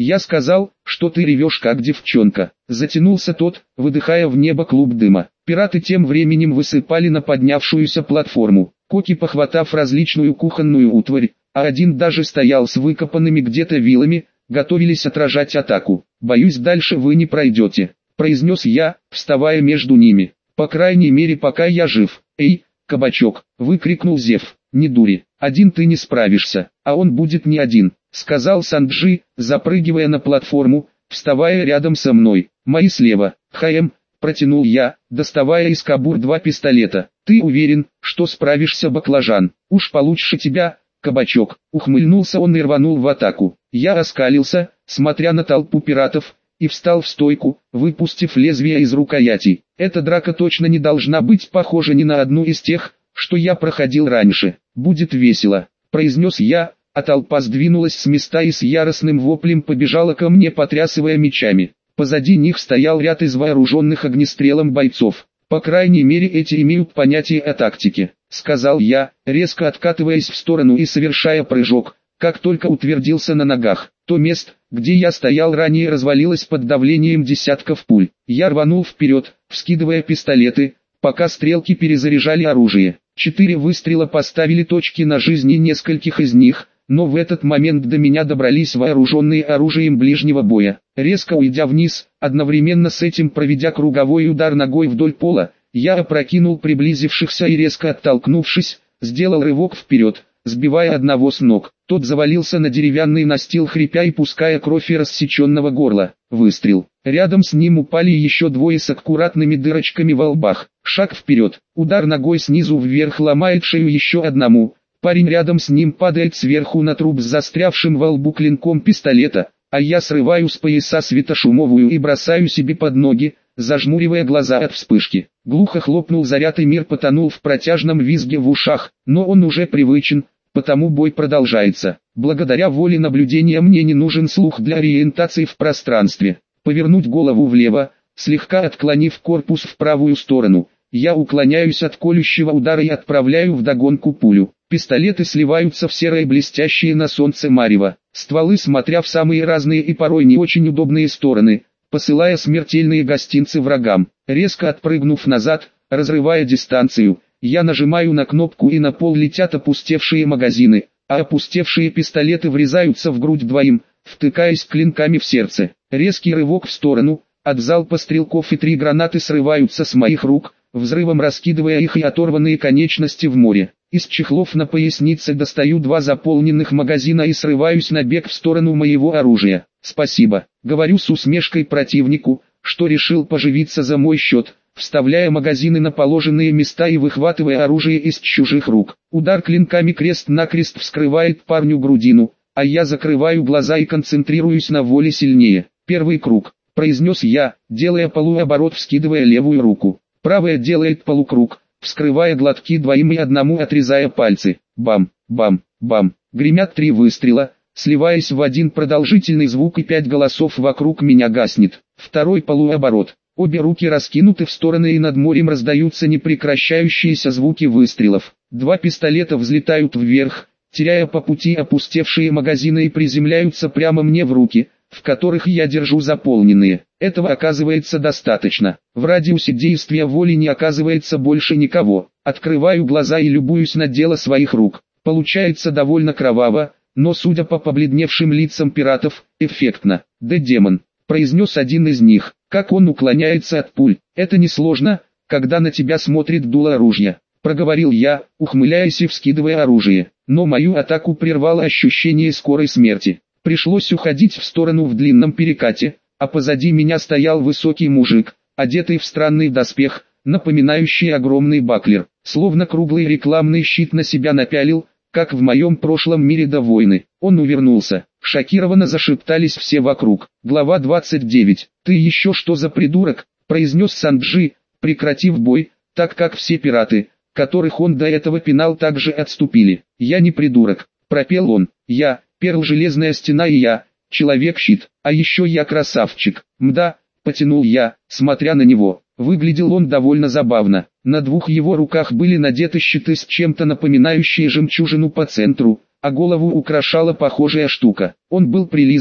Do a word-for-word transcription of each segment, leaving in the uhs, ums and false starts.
Я сказал, что ты ревешь как девчонка. Затянулся тот, выдыхая в небо клуб дыма. Пираты тем временем высыпали на поднявшуюся платформу. Коки, похватав различную кухонную утварь, а один даже стоял с выкопанными где-то вилами, готовились отражать атаку. «Боюсь, дальше вы не пройдете», — произнес я, вставая между ними. «По крайней мере, пока я жив». «Эй, кабачок!» — выкрикнул Зев. «Не дури, один ты не справишься, а он будет не один», — сказал Санджи, запрыгивая на платформу, вставая рядом со мной. «Мои слева, ХМ», — протянул я, доставая из кобур два пистолета. «Ты уверен, что справишься, баклажан? Уж получше тебя, кабачок», — ухмыльнулся он и рванул в атаку. Я оскалился, смотря на толпу пиратов, и встал в стойку, выпустив лезвие из рукоятей. Эта драка точно не должна быть похожа ни на одну из тех, что я проходил раньше. «Будет весело», — произнес я, а толпа сдвинулась с места и с яростным воплем побежала ко мне, потрясывая мечами. Позади них стоял ряд из вооруженных огнестрелом бойцов. «По крайней мере, эти имеют понятие о тактике», — сказал я, резко откатываясь в сторону и совершая прыжок. Как только утвердился на ногах, то место, где я стоял ранее, развалилось под давлением десятков пуль. Я рванул вперед, вскидывая пистолеты, пока стрелки перезаряжали оружие. Четыре выстрела поставили точки на жизни нескольких из них, но в этот момент до меня добрались вооруженные оружием ближнего боя. Резко уйдя вниз, одновременно с этим проведя круговой удар ногой вдоль пола, я опрокинул приблизившихся и, резко оттолкнувшись, сделал рывок вперед, сбивая одного с ног. Тот завалился на деревянный настил, хрипя и пуская кровь и рассеченного горла. Выстрел. Рядом с ним упали еще двое с аккуратными дырочками во лбах. Шаг вперед. Удар ногой снизу вверх ломает шею еще одному. Парень рядом с ним падает сверху на труп с застрявшим во лбу клинком пистолета, а я срываю с пояса светошумовую и бросаю себе под ноги, зажмуривая глаза от вспышки. Глухо хлопнул заряд, и мир потонул в протяжном визге в ушах, но он уже привычен, потому бой продолжается. Благодаря воле наблюдения мне не нужен слух для ориентации в пространстве. Повернуть голову влево, слегка отклонив корпус в правую сторону, я уклоняюсь от колющего удара и отправляю вдогонку пулю. Пистолеты сливаются в серое блестящее на солнце марево, стволы смотря в самые разные и порой не очень удобные стороны, посылая смертельные гостинцы врагам. Резко отпрыгнув назад, разрывая дистанцию, я нажимаю на кнопку, и на пол летят опустевшие магазины, а опустевшие пистолеты врезаются в грудь двоим, втыкаясь клинками в сердце. Резкий рывок в сторону, от залпа стрелков, и три гранаты срываются с моих рук, взрывом раскидывая их и оторванные конечности в море. Из чехлов на пояснице достаю два заполненных магазина и срываюсь на бег в сторону моего оружия. «Спасибо», — говорю с усмешкой противнику, что решил поживиться за мой счет, вставляя магазины на положенные места и выхватывая оружие из чужих рук. Удар клинками крест-накрест вскрывает парню грудину, а я закрываю глаза и концентрируюсь на воле сильнее. «Первый круг», — произнес я, делая полуоборот, вскидывая левую руку. Правая делает полукруг, вскрывая глотки двоим и одному отрезая пальцы. Бам, бам, бам. Гремят три выстрела, сливаясь в один продолжительный звук, и пять голосов вокруг меня гаснет. Второй полуоборот. Обе руки раскинуты в стороны, и над морем раздаются непрекращающиеся звуки выстрелов. Два пистолета взлетают вверх, теряя по пути опустевшие магазины, и приземляются прямо мне в руки, в которых я держу заполненные. Этого оказывается достаточно. В радиусе действия воли не оказывается больше никого. Открываю глаза и любуюсь на дело своих рук. Получается довольно кроваво, но, судя по побледневшим лицам пиратов, эффектно. «Да демон», — произнес один из них, — «как он уклоняется от пуль. Это несложно, когда на тебя смотрит дуло оружия», — проговорил я, ухмыляясь и вскидывая оружие. Но мою атаку прервало ощущение скорой смерти. Пришлось уходить в сторону в длинном перекате, а позади меня стоял высокий мужик, одетый в странный доспех, напоминающий огромный баклер, словно круглый рекламный щит на себя напялил, как в моем прошлом мире до войны. Он увернулся. Шокированно зашептались все вокруг. Глава двадцать девять. «Ты еще что за придурок?» — произнес Санджи, прекратив бой, так как все пираты, которых он до этого пинал, также отступили. «Я не придурок», — пропел он. «Я, Перл Железная Стена, и я, Человек-щит, а еще я красавчик». «Мда», — потянул я, смотря на него. Выглядел он довольно забавно. На двух его руках были надеты щиты с чем-то напоминающие жемчужину по центру, а голову украшала похожая штука. Он был прилизанным,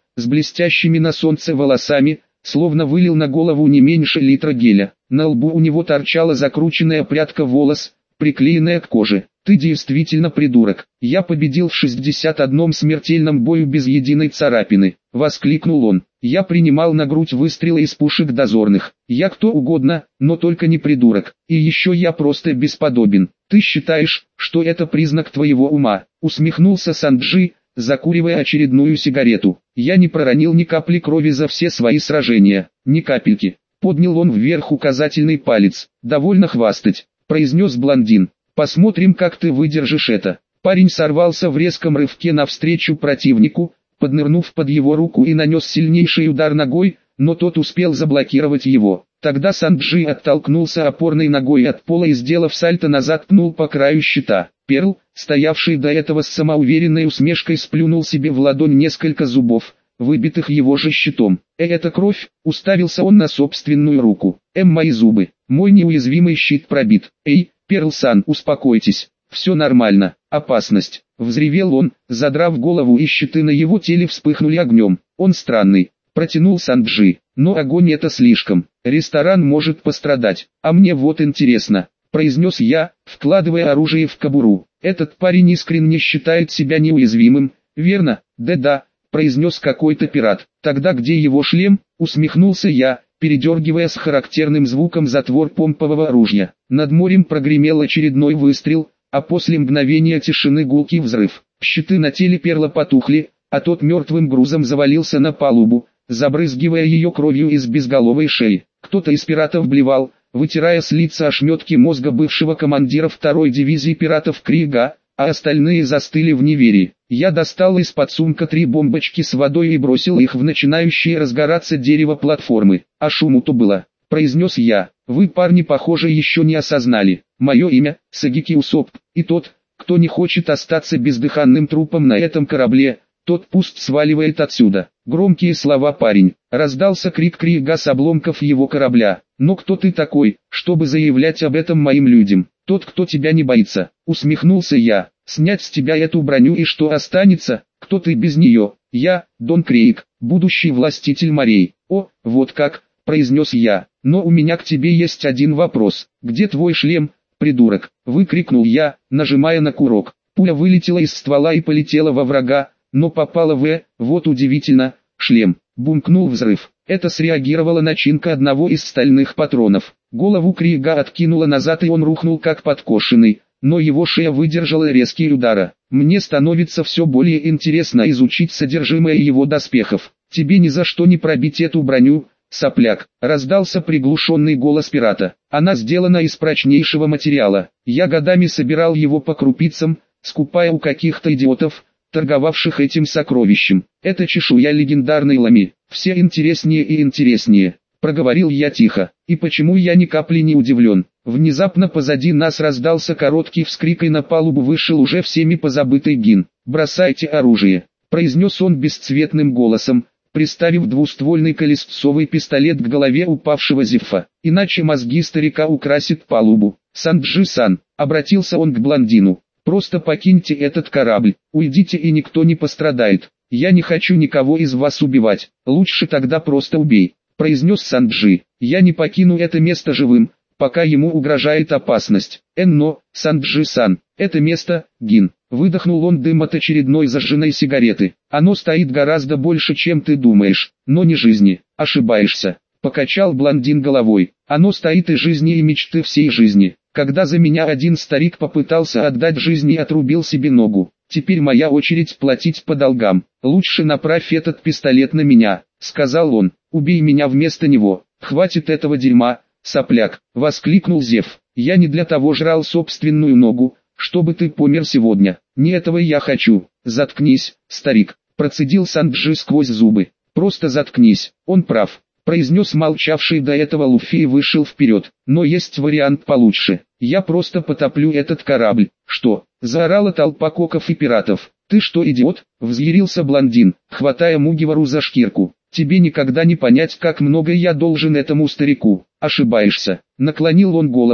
с блестящими на солнце волосами, словно вылил на голову не меньше литра геля. На лбу у него торчала закрученная прядка волос, приклеенная к коже. «Ты действительно придурок. Я победил в шестьдесят одном смертельном бою без единой царапины», — воскликнул он. «Я принимал на грудь выстрелы из пушек дозорных. Я кто угодно, но только не придурок. И еще я просто бесподобен. Ты считаешь, что это признак твоего ума?» — усмехнулся Санджи, закуривая очередную сигарету. «Я не проронил ни капли крови за все свои сражения. Ни капельки». Поднял он вверх указательный палец. «Довольно хвастать», — произнес блондин. «Посмотрим, как ты выдержишь это». Парень сорвался в резком рывке навстречу противнику, поднырнув под его руку и нанес сильнейший удар ногой, но тот успел заблокировать его. Тогда Санджи оттолкнулся опорной ногой от пола и, сделав сальто назад, пнул по краю щита. Перл, стоявший до этого с самоуверенной усмешкой, сплюнул себе в ладонь несколько зубов, выбитых его же щитом. «Э, это кровь!» — уставился он на собственную руку. «Эм, мои зубы! Мой неуязвимый щит пробит! Эй, Перл-сан, успокойтесь! Все нормально! Опасность!» — взревел он, задрав голову, и щиты на его теле вспыхнули огнем. «Он странный!» — протянул Санджи. «Но огонь — это слишком. Ресторан может пострадать. А мне вот интересно», — произнес я, вкладывая оружие в кобуру. «Этот парень искренне считает себя неуязвимым, верно?» «Да-да», — произнес какой-то пират. «Тогда где его шлем?» — усмехнулся я, передергивая с характерным звуком затвор помпового ружья. Над морем прогремел очередной выстрел, а после мгновения тишины гулкий взрыв. Щиты на теле Перла потухли, а тот мертвым грузом завалился на палубу, забрызгивая ее кровью из безголовой шеи. Кто-то из пиратов блевал, вытирая с лица ошметки мозга бывшего командира второй дивизии пиратов Крига, а остальные застыли в неверии. Я достал из-под сумка три бомбочки с водой и бросил их в начинающее разгораться дерево платформы. «А шуму-то было», — произнес я. «Вы, парни, похоже, еще не осознали. Мое имя — Сагики Усоп, и тот, кто не хочет остаться бездыханным трупом на этом корабле, тот пусть сваливает отсюда». Громкие слова, парень. Раздался крик Крига с обломков его корабля. «Но кто ты такой, чтобы заявлять об этом моим людям?» «Тот, кто тебя не боится», — усмехнулся я. «Снять с тебя эту броню, и что останется? Кто ты без нее?» «Я, Дон Крейг, будущий властитель морей». «О, вот как», — произнес я. «Но у меня к тебе есть один вопрос. Где твой шлем, придурок?» — выкрикнул я, нажимая на курок. Пуля вылетела из ствола и полетела во врага, но попала в «э», вот удивительно, шлем. Бумкнул взрыв. Это среагировала начинка одного из стальных патронов. Голову Крига откинуло назад, и он рухнул как подкошенный, но его шея выдержала резкие удары. «Мне становится все более интересно изучить содержимое его доспехов. Тебе ни за что не пробить эту броню, сопляк», — раздался приглушенный голос пирата. «Она сделана из прочнейшего материала. Я годами собирал его по крупицам, скупая у каких-то идиотов, торговавших этим сокровищем. Это чешуя легендарной лами. Все интереснее и интереснее», — проговорил я тихо. «И почему я ни капли не удивлен?» Внезапно позади нас раздался короткий вскрик, и на палубу вышел уже всеми позабытый Гин. «Бросайте оружие», — произнес он бесцветным голосом, приставив двуствольный колесцовый пистолет к голове упавшего Зифа. «Иначе мозги старика украсит палубу». «Санджи-сан», — обратился он к блондину, — «просто покиньте этот корабль, уйдите, и никто не пострадает. Я не хочу никого из вас убивать, лучше тогда просто убей», — произнес Санджи. «Я не покину это место живым, пока ему угрожает опасность. Энно, Санджи-сан, это место, Гин». Выдохнул он дым от очередной зажженной сигареты. «Оно стоит гораздо больше, чем ты думаешь, но не жизни». «Ошибаешься», — покачал блондин головой. «Оно стоит и жизни, и мечты всей жизни. Когда за меня один старик попытался отдать жизнь и отрубил себе ногу, теперь моя очередь платить по долгам. Лучше направь этот пистолет на меня», — сказал он. «Убей меня вместо него. Хватит этого дерьма, сопляк», — воскликнул Зев. «Я не для того жрал собственную ногу, чтобы ты помер сегодня. Не этого я хочу». «Заткнись, старик», — процедил Санджи сквозь зубы. «Просто заткнись, он прав», — произнес молчавший до этого Луфи и вышел вперед. «Но есть вариант получше. Я просто потоплю этот корабль». «Что?» — заорала толпа коков и пиратов. «Ты что, идиот?» — взъярился блондин, хватая Мугивару за шкирку. «Тебе никогда не понять, как много я должен этому старику». «Ошибаешься», — наклонил он голову,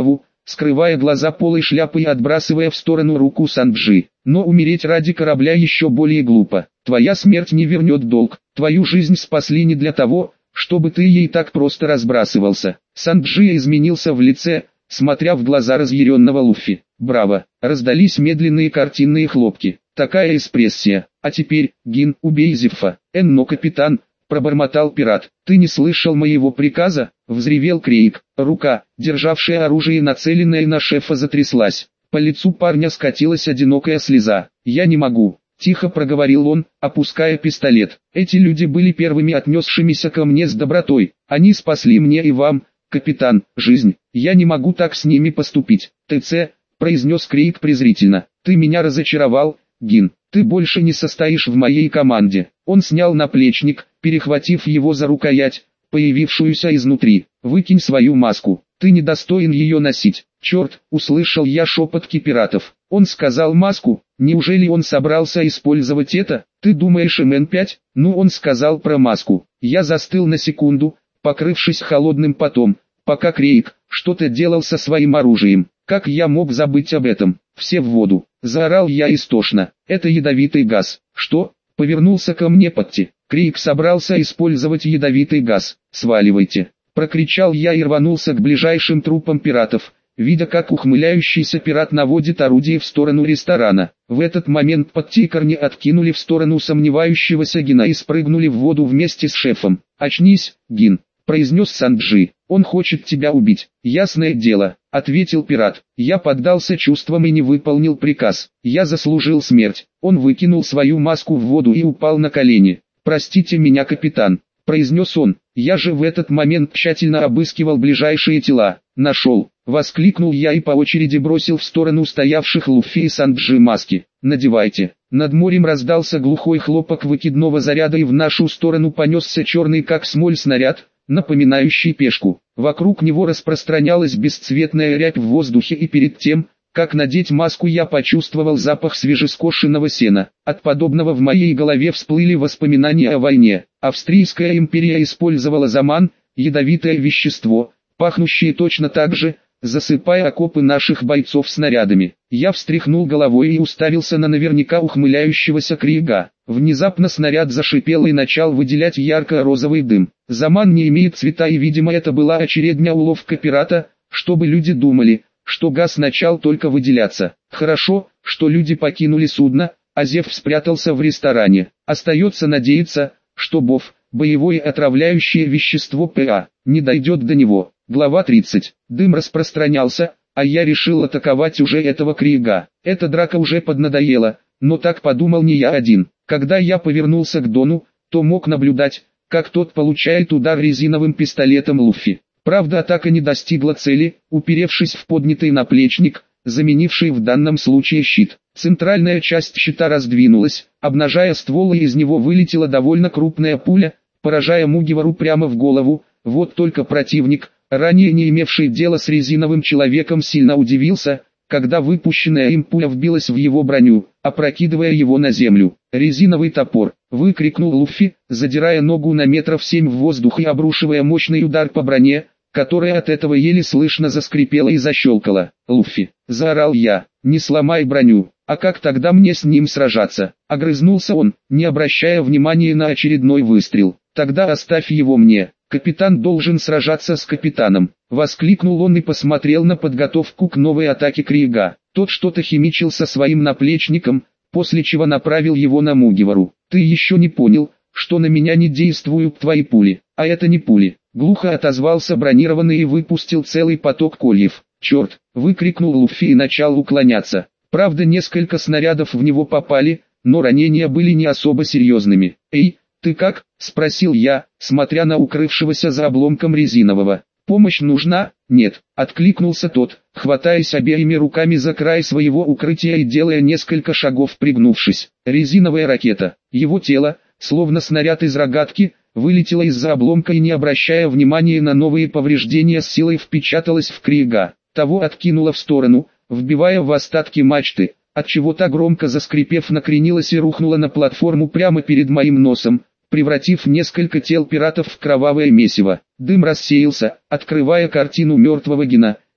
скрывая глаза полой шляпы и отбрасывая в сторону руку Санджи. Но умереть ради корабля еще более глупо. Твоя смерть не вернет долг. Твою жизнь спасли не для того, чтобы ты ей так просто разбрасывался. Санджи изменился в лице, смотря в глаза разъяренного Луффи. Браво! Раздались медленные картинные хлопки. Такая экспрессия. А теперь, Гин, убей Зефа. Энно, капитан, пробормотал пират. Ты не слышал моего приказа? Взревел Крейг. Рука, державшая оружие, нацеленное на шефа, затряслась. По лицу парня скатилась одинокая слеза. Я не могу. Тихо проговорил он, опуская пистолет. Эти люди были первыми отнесшимися ко мне с добротой. Они спасли мне и вам, капитан, жизнь. Я не могу так с ними поступить. ТЦ, произнес Крейг презрительно. Ты меня разочаровал, Гин. Ты больше не состоишь в моей команде. Он снял наплечник, перехватив его за рукоять, появившуюся изнутри. Выкинь свою маску. Ты недостоин ее носить. Черт, услышал я шепотки пиратов. Он сказал маску. Неужели он собрался использовать это? Ты думаешь, эм эн пять? Ну, он сказал про маску. Я застыл на секунду, покрывшись холодным потом, пока Крейг что-то делал со своим оружием. Как я мог забыть об этом? Все в воду. Заорал я истошно. Это ядовитый газ. Что? Повернулся ко мне Патти. Крейг собрался использовать ядовитый газ. Сваливайте. Прокричал я и рванулся к ближайшим трупам пиратов, видя, как ухмыляющийся пират наводит орудие в сторону ресторана. В этот момент Патти и Корни откинули в сторону сомневающегося Гина и спрыгнули в воду вместе с шефом. «Очнись, Гин», — произнес Санджи. «Он хочет тебя убить». «Ясное дело», — ответил пират. «Я поддался чувствам и не выполнил приказ. Я заслужил смерть». Он выкинул свою маску в воду и упал на колени. «Простите меня, капитан», — произнес он. «Я же в этот момент тщательно обыскивал ближайшие тела. Нашел». Воскликнул я и по очереди бросил в сторону стоявших Луффи и Санджи маски. «Надевайте». Над морем раздался глухой хлопок выкидного заряда, и в нашу сторону понесся черный как смоль снаряд, напоминающий пешку. Вокруг него распространялась бесцветная рябь в воздухе, и перед тем, как надеть маску, я почувствовал запах свежескошенного сена. От подобного в моей голове всплыли воспоминания о войне. Австрийская империя использовала заман, ядовитое вещество, пахнущее точно так же, засыпая окопы наших бойцов снарядами. Я встряхнул головой и уставился на наверняка ухмыляющегося Крейга. Внезапно снаряд зашипел и начал выделять ярко-розовый дым. Заман не имеет цвета, и видимо это была очередная уловка пирата, чтобы люди думали, что газ начал только выделяться. Хорошо, что люди покинули судно, а Зев спрятался в ресторане. Остается надеяться, что БОФ, боевое отравляющее вещество ПА, не дойдет до него. Глава тридцать. Дым распространялся, а я решил атаковать уже этого Крейга. Эта драка уже поднадоела, но так подумал не я один. Когда я повернулся к Дону, то мог наблюдать, как тот получает удар резиновым пистолетом Луффи. Правда, атака не достигла цели, уперевшись в поднятый наплечник, заменивший в данном случае щит. Центральная часть щита раздвинулась, обнажая ствол, и из него вылетела довольно крупная пуля, поражая Мугивару прямо в голову. Вот только противник, ранее не имевший дела с резиновым человеком, сильно удивился, когда выпущенная им пуля вбилась в его броню, опрокидывая его на землю. «Резиновый топор!» — выкрикнул Луффи, задирая ногу на метров семь в воздух и обрушивая мощный удар по броне, которая от этого еле слышно заскрипела и защелкала. «Луффи!» — заорал я. «Не сломай броню! А как тогда мне с ним сражаться?» — огрызнулся он, не обращая внимания на очередной выстрел. «Тогда оставь его мне. Капитан должен сражаться с капитаном», — воскликнул он и посмотрел на подготовку к новой атаке Крейга. Тот что-то химичил со своим наплечником, после чего направил его на Мугивару. «Ты еще не понял, что на меня не действуют твои пули, а это не пули», — глухо отозвался бронированный и выпустил целый поток кольев. «Черт!» — выкрикнул Луффи и начал уклоняться. Правда, несколько снарядов в него попали, но ранения были не особо серьезными. «Эй, ты как?» — спросил я, смотря на укрывшегося за обломком резинового. «Помощь нужна?» «Нет», — откликнулся тот, хватаясь обеими руками за край своего укрытия и делая несколько шагов, пригнувшись. Резиновая ракета. Его тело, словно снаряд из рогатки, вылетело из-за обломка и, не обращая внимания на новые повреждения, с силой впечаталась в Крейга. Того откинуло в сторону, вбивая в остатки мачты, отчего та, громко заскрипев, накренилась и рухнула на платформу прямо перед моим носом, превратив несколько тел пиратов в кровавое месиво. Дым рассеялся, открывая картину мертвого Гина,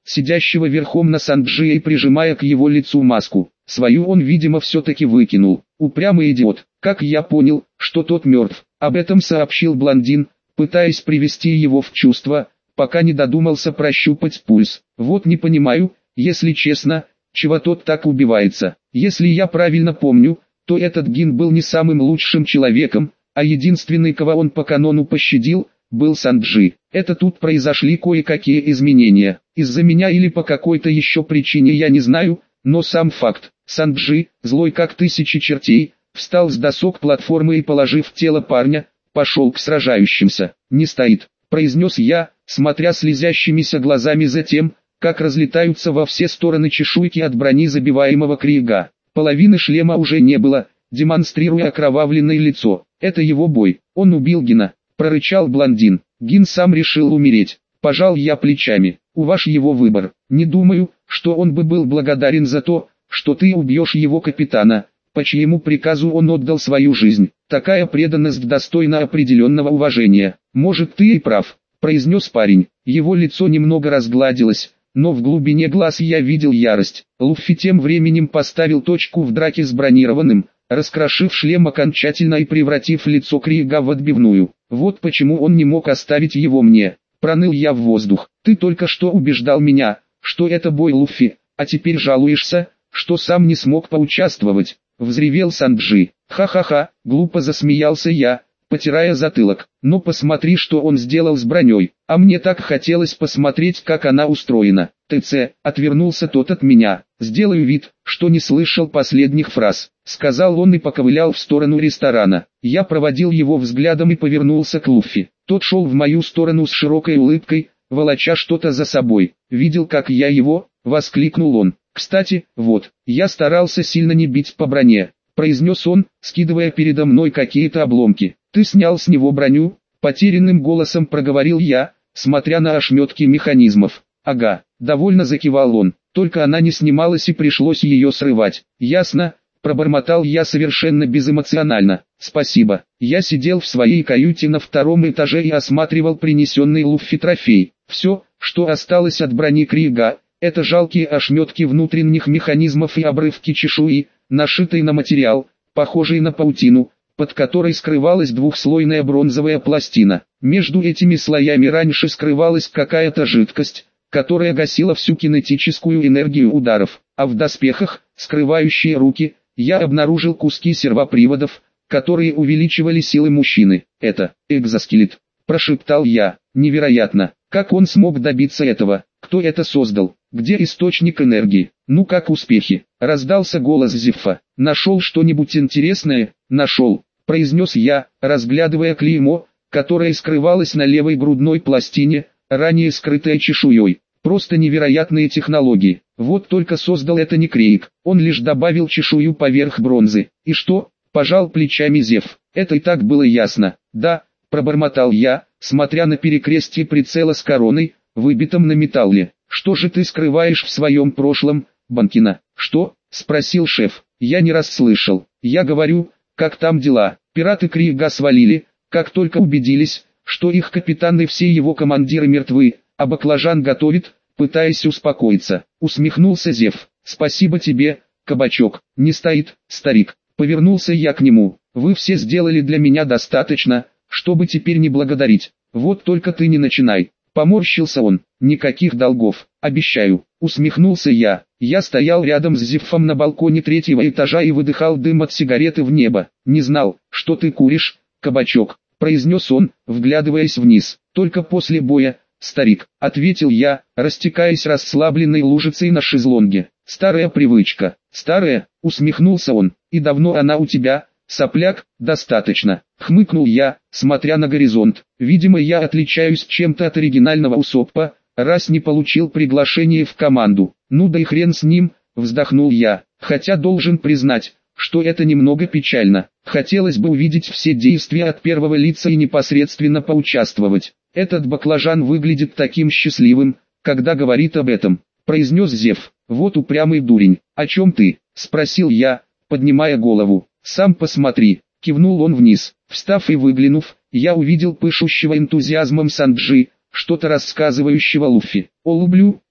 сидящего верхом на Санджи и прижимая к его лицу маску. Свою он, видимо, все-таки выкинул. Упрямый идиот. Как я понял, что тот мертв. Об этом сообщил блондин, пытаясь привести его в чувство, пока не додумался прощупать пульс. Вот не понимаю, если честно, чего тот так убивается. Если я правильно помню, то этот Гин был не самым лучшим человеком, а единственный, кого он по канону пощадил, был Санджи. Это тут произошли кое-какие изменения. Из-за меня или по какой-то еще причине я не знаю, но сам факт. Санджи, злой как тысячи чертей, встал с досок платформы и, положив тело парня, пошел к сражающимся. «Не стоит», — произнес я, смотря слезящимися глазами за тем, как разлетаются во все стороны чешуйки от брони забиваемого Крига. Половины шлема уже не было, демонстрируя окровавленное лицо. «Это его бой, он убил Гина», — прорычал блондин. «Гин сам решил умереть». Пожал я плечами. «У ваш его выбор. Не думаю, что он бы был благодарен за то, что ты убьешь его капитана, по чьему приказу он отдал свою жизнь. Такая преданность достойна определенного уважения. Может, ты и прав», — произнес парень. Его лицо немного разгладилось, но в глубине глаз я видел ярость. Луффи тем временем поставил точку в драке с бронированным, раскрошив шлем окончательно и превратив лицо Крига в отбивную. «Вот почему он не мог оставить его мне», — проныл я в воздух. «Ты только что убеждал меня, что это бой Луффи, а теперь жалуешься, что сам не смог поучаствовать», — взревел Санджи. «Ха-ха-ха», — глупо засмеялся я, потирая затылок. «Но посмотри, что он сделал с броней, а мне так хотелось посмотреть, как она устроена». «ТЦ», — отвернулся тот от меня. «Сделаю вид, что не слышал последних фраз», — сказал он и поковылял в сторону ресторана. Я проводил его взглядом и повернулся к Луффи. Тот шел в мою сторону с широкой улыбкой, волоча что-то за собой. «Видел, как я его?» — воскликнул он. «Кстати, вот, я старался сильно не бить по броне», — произнес он, скидывая передо мной какие-то обломки. «Ты снял с него броню?» — потерянным голосом проговорил я, смотря на ошметки механизмов. «Ага», — довольно закивал он, «только она не снималась и пришлось ее срывать». «Ясно», — пробормотал я совершенно безэмоционально. «Спасибо». Я сидел в своей каюте на втором этаже и осматривал принесенный Луффи трофей. Все, что осталось от брони Крига, это жалкие ошметки внутренних механизмов и обрывки чешуи, нашитой на материал, похожий на паутину, под которой скрывалась двухслойная бронзовая пластина. Между этими слоями раньше скрывалась какая-то жидкость, которая гасила всю кинетическую энергию ударов, а в доспехах, скрывающие руки, я обнаружил куски сервоприводов, которые увеличивали силы мужчины. «Это экзоскелет», — прошептал я. «Невероятно, как он смог добиться этого? Кто это создал? Где источник энергии? Ну как успехи?» — раздался голос Зиффа. «Нашел что-нибудь интересное?» «Нашел», — произнес я, разглядывая клеймо, которое скрывалось на левой грудной пластине, ранее скрытое чешуей. «Просто невероятные технологии. Вот только создал это не Крейг, он лишь добавил чешую поверх бронзы». «И что?» — пожал плечами Зев. «Это и так было ясно». «Да», — пробормотал я, смотря на перекрестие прицела с короной, выбитым на металле. «Что же ты скрываешь в своем прошлом, Банкина?» «Что?» — спросил шеф. «Я не расслышал. Я говорю, как там дела?» «Пираты Крига свалили, как только убедились, что их капитан и все его командиры мертвы, а баклажан готовит, пытаясь успокоиться». Усмехнулся Зев. «Спасибо тебе, кабачок». «Не стоит, старик». Повернулся я к нему. «Вы все сделали для меня достаточно, чтобы теперь не благодарить. Вот только ты не начинай». Поморщился он. «Никаких долгов, обещаю». Усмехнулся я. Я стоял рядом с Зиффом на балконе третьего этажа и выдыхал дым от сигареты в небо. «Не знал, что ты куришь, кабачок», — произнес он, вглядываясь вниз. «Только после боя, старик», — ответил я, растекаясь расслабленной лужицей на шезлонге. «Старая привычка». «Старая?» — усмехнулся он. «И давно она у тебя, сопляк?» «Достаточно», — хмыкнул я, смотря на горизонт. «Видимо, я отличаюсь чем-то от оригинального Усоппа, раз не получил приглашение в команду». «Ну да и хрен с ним», — вздохнул я, хотя должен признать, что это немного печально. Хотелось бы увидеть все действия от первого лица и непосредственно поучаствовать. «Этот баклажан выглядит таким счастливым, когда говорит об этом», — произнес Зев. «Вот упрямый дурень». «О чем ты?» — спросил я, поднимая голову. «Сам посмотри», — кивнул он вниз. Встав и выглянув, я увидел пышущего энтузиазмом Санджи, что-то рассказывающего Луффи. «О, люблю,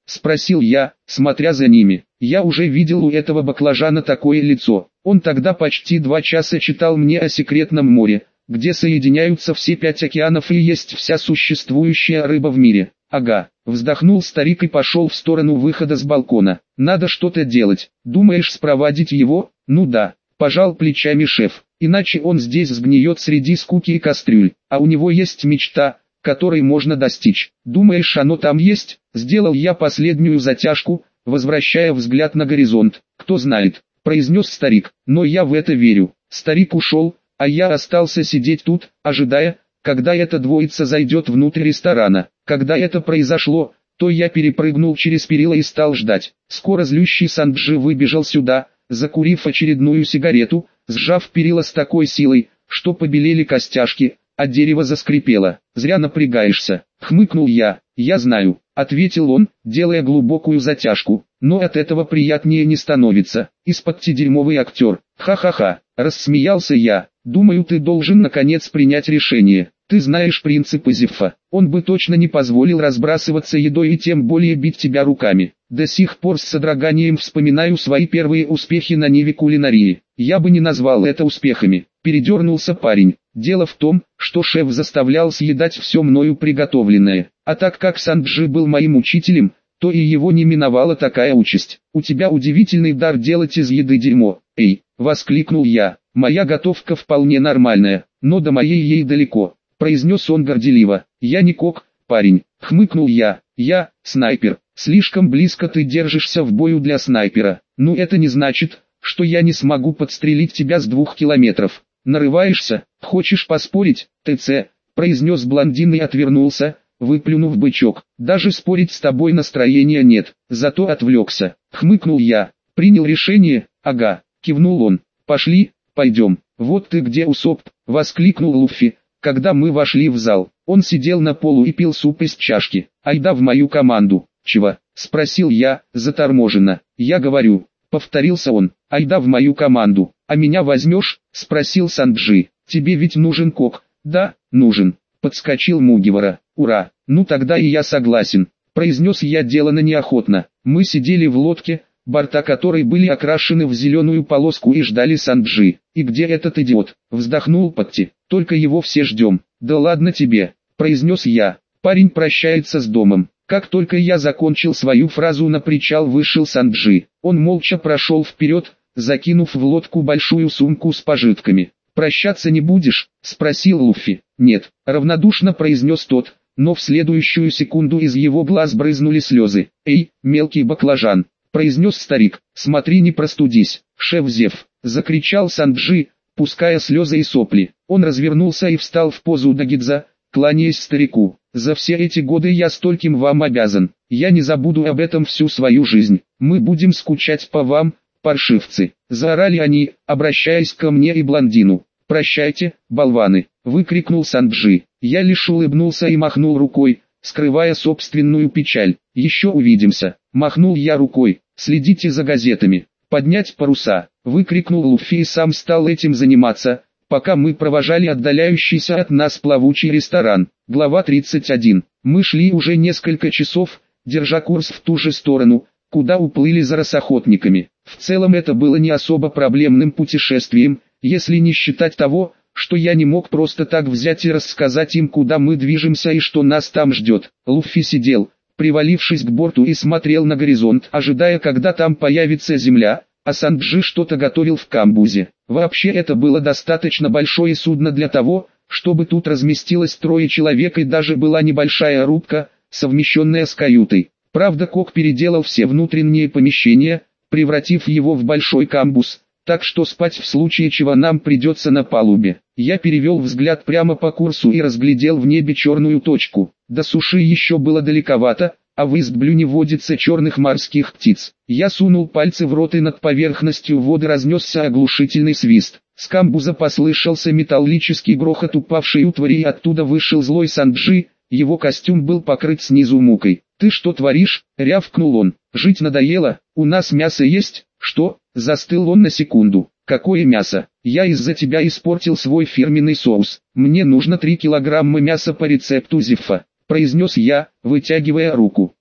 спросил я, смотря за ними. Я уже видел у этого баклажана такое лицо. Он тогда почти два часа читал мне о секретном море, где соединяются все пять океанов и есть вся существующая рыба в мире. Ага, вздохнул старик и пошел в сторону выхода с балкона. Надо что-то делать. Думаешь спровадить его? Ну да, пожал плечами шеф. Иначе он здесь сгниет среди скуки и кастрюль. А у него есть мечта, которой можно достичь. Думаешь, оно там есть? Сделал я последнюю затяжку, возвращая взгляд на горизонт. Кто знает, произнес старик, но я в это верю. Старик ушел, а я остался сидеть тут, ожидая, когда эта двоица зайдет внутрь ресторана. Когда это произошло, то я перепрыгнул через перила и стал ждать. Скоро злющий Санджи выбежал сюда, закурив очередную сигарету, сжав перила с такой силой, что побелели костяшки, а дерево заскрипело. «Зря напрягаешься», — хмыкнул я. «Я знаю», — ответил он, делая глубокую затяжку. «Но от этого приятнее не становится. Из-под дерьмовый актер. Ха-ха-ха», — рассмеялся я. «Думаю, ты должен наконец принять решение. Ты знаешь принципы Зиффа. Он бы точно не позволил разбрасываться едой и тем более бить тебя руками. До сих пор с содроганием вспоминаю свои первые успехи на ниве кулинарии. Я бы не назвал это успехами», — передернулся парень. «Дело в том, что шеф заставлял съедать все мною приготовленное. А так как Санджи был моим учителем, то и его не миновала такая участь. У тебя удивительный дар делать из еды дерьмо». «Эй!» — воскликнул я. «Моя готовка вполне нормальная, но до моей ей далеко», — произнес он горделиво. «Я не кок, парень», — хмыкнул я. «Я снайпер. Слишком близко ты держишься в бою для снайпера. Ну это не значит, что я не смогу подстрелить тебя с двух километров. Нарываешься? Хочешь поспорить, ТЦ?» — произнес блондин и отвернулся, выплюнув бычок. «Даже спорить с тобой настроения нет, зато отвлекся», — хмыкнул я. «Принял решение?» «Ага», — кивнул он. «Пошли, пойдем». «Вот ты где, Усоп!» — воскликнул Луффи, когда мы вошли в зал. Он сидел на полу и пил суп из чашки. «Айда в мою команду». «Чего?» — спросил я, заторможенно. «Я говорю», — повторился он, — «айда в мою команду». «А меня возьмешь?» — спросил Санджи. «Тебе ведь нужен кок?» «Да, нужен», — подскочил Мугивара. «Ура, ну тогда и я согласен», — произнес я делано неохотно. Мы сидели в лодке, борта которой были окрашены в зеленую полоску и ждали Санджи. «И где этот идиот?» — вздохнул Патти. «Только его все ждем». «Да ладно тебе», — произнес я. Парень прощается с домом. Как только я закончил свою фразу, на причал вышел Санджи. Он молча прошел вперед, закинув в лодку большую сумку с пожитками. «Прощаться не будешь?» — спросил Луффи. «Нет», — равнодушно произнес тот, но в следующую секунду из его глаз брызнули слезы. «Эй, мелкий баклажан!» — произнес старик. «Смотри, не простудись!» «Шеф Зев!» — закричал Санджи, пуская слезы и сопли. Он развернулся и встал в позу дагидза, кланяясь старику. «За все эти годы я стольким вам обязан. Я не забуду об этом всю свою жизнь. Мы будем скучать по вам, паршивцы!» — заорали они, обращаясь ко мне и блондину. «Прощайте, болваны!» — выкрикнул Санджи. Я лишь улыбнулся и махнул рукой, скрывая собственную печаль. «Еще увидимся!» — махнул я рукой. «Следите за газетами!» «Поднять паруса!» — выкрикнул Луффи и сам стал этим заниматься, пока мы провожали отдаляющийся от нас плавучий ресторан. Глава тридцать один. Мы шли уже несколько часов, держа курс в ту же сторону, куда уплыли за росохотниками. В целом это было не особо проблемным путешествием, если не считать того, что я не мог просто так взять и рассказать им, куда мы движемся и что нас там ждет. Луффи сидел, привалившись к борту, и смотрел на горизонт, ожидая, когда там появится земля, а Санджи что-то готовил в камбузе. Вообще это было достаточно большое судно для того, чтобы тут разместилось трое человек, и даже была небольшая рубка, совмещенная с каютой. Правда, Кок переделал все внутренние помещения, превратив его в большой камбуз, так что спать в случае чего нам придется на палубе. Я перевел взгляд прямо по курсу и разглядел в небе черную точку. До суши еще было далековато, а в Истблю водится черных морских птиц. Я сунул пальцы в рот, и над поверхностью воды разнесся оглушительный свист. С камбуза послышался металлический грохот упавшей утвари, и оттуда вышел злой Санджи, его костюм был покрыт снизу мукой. «Ты что творишь?» — рявкнул он. «Жить надоело? У нас мясо есть?» «Что?» — застыл он на секунду. «Какое мясо? Я из-за тебя испортил свой фирменный соус. Мне нужно три килограмма мяса по рецепту Зиффа», — произнес я, вытягивая руку.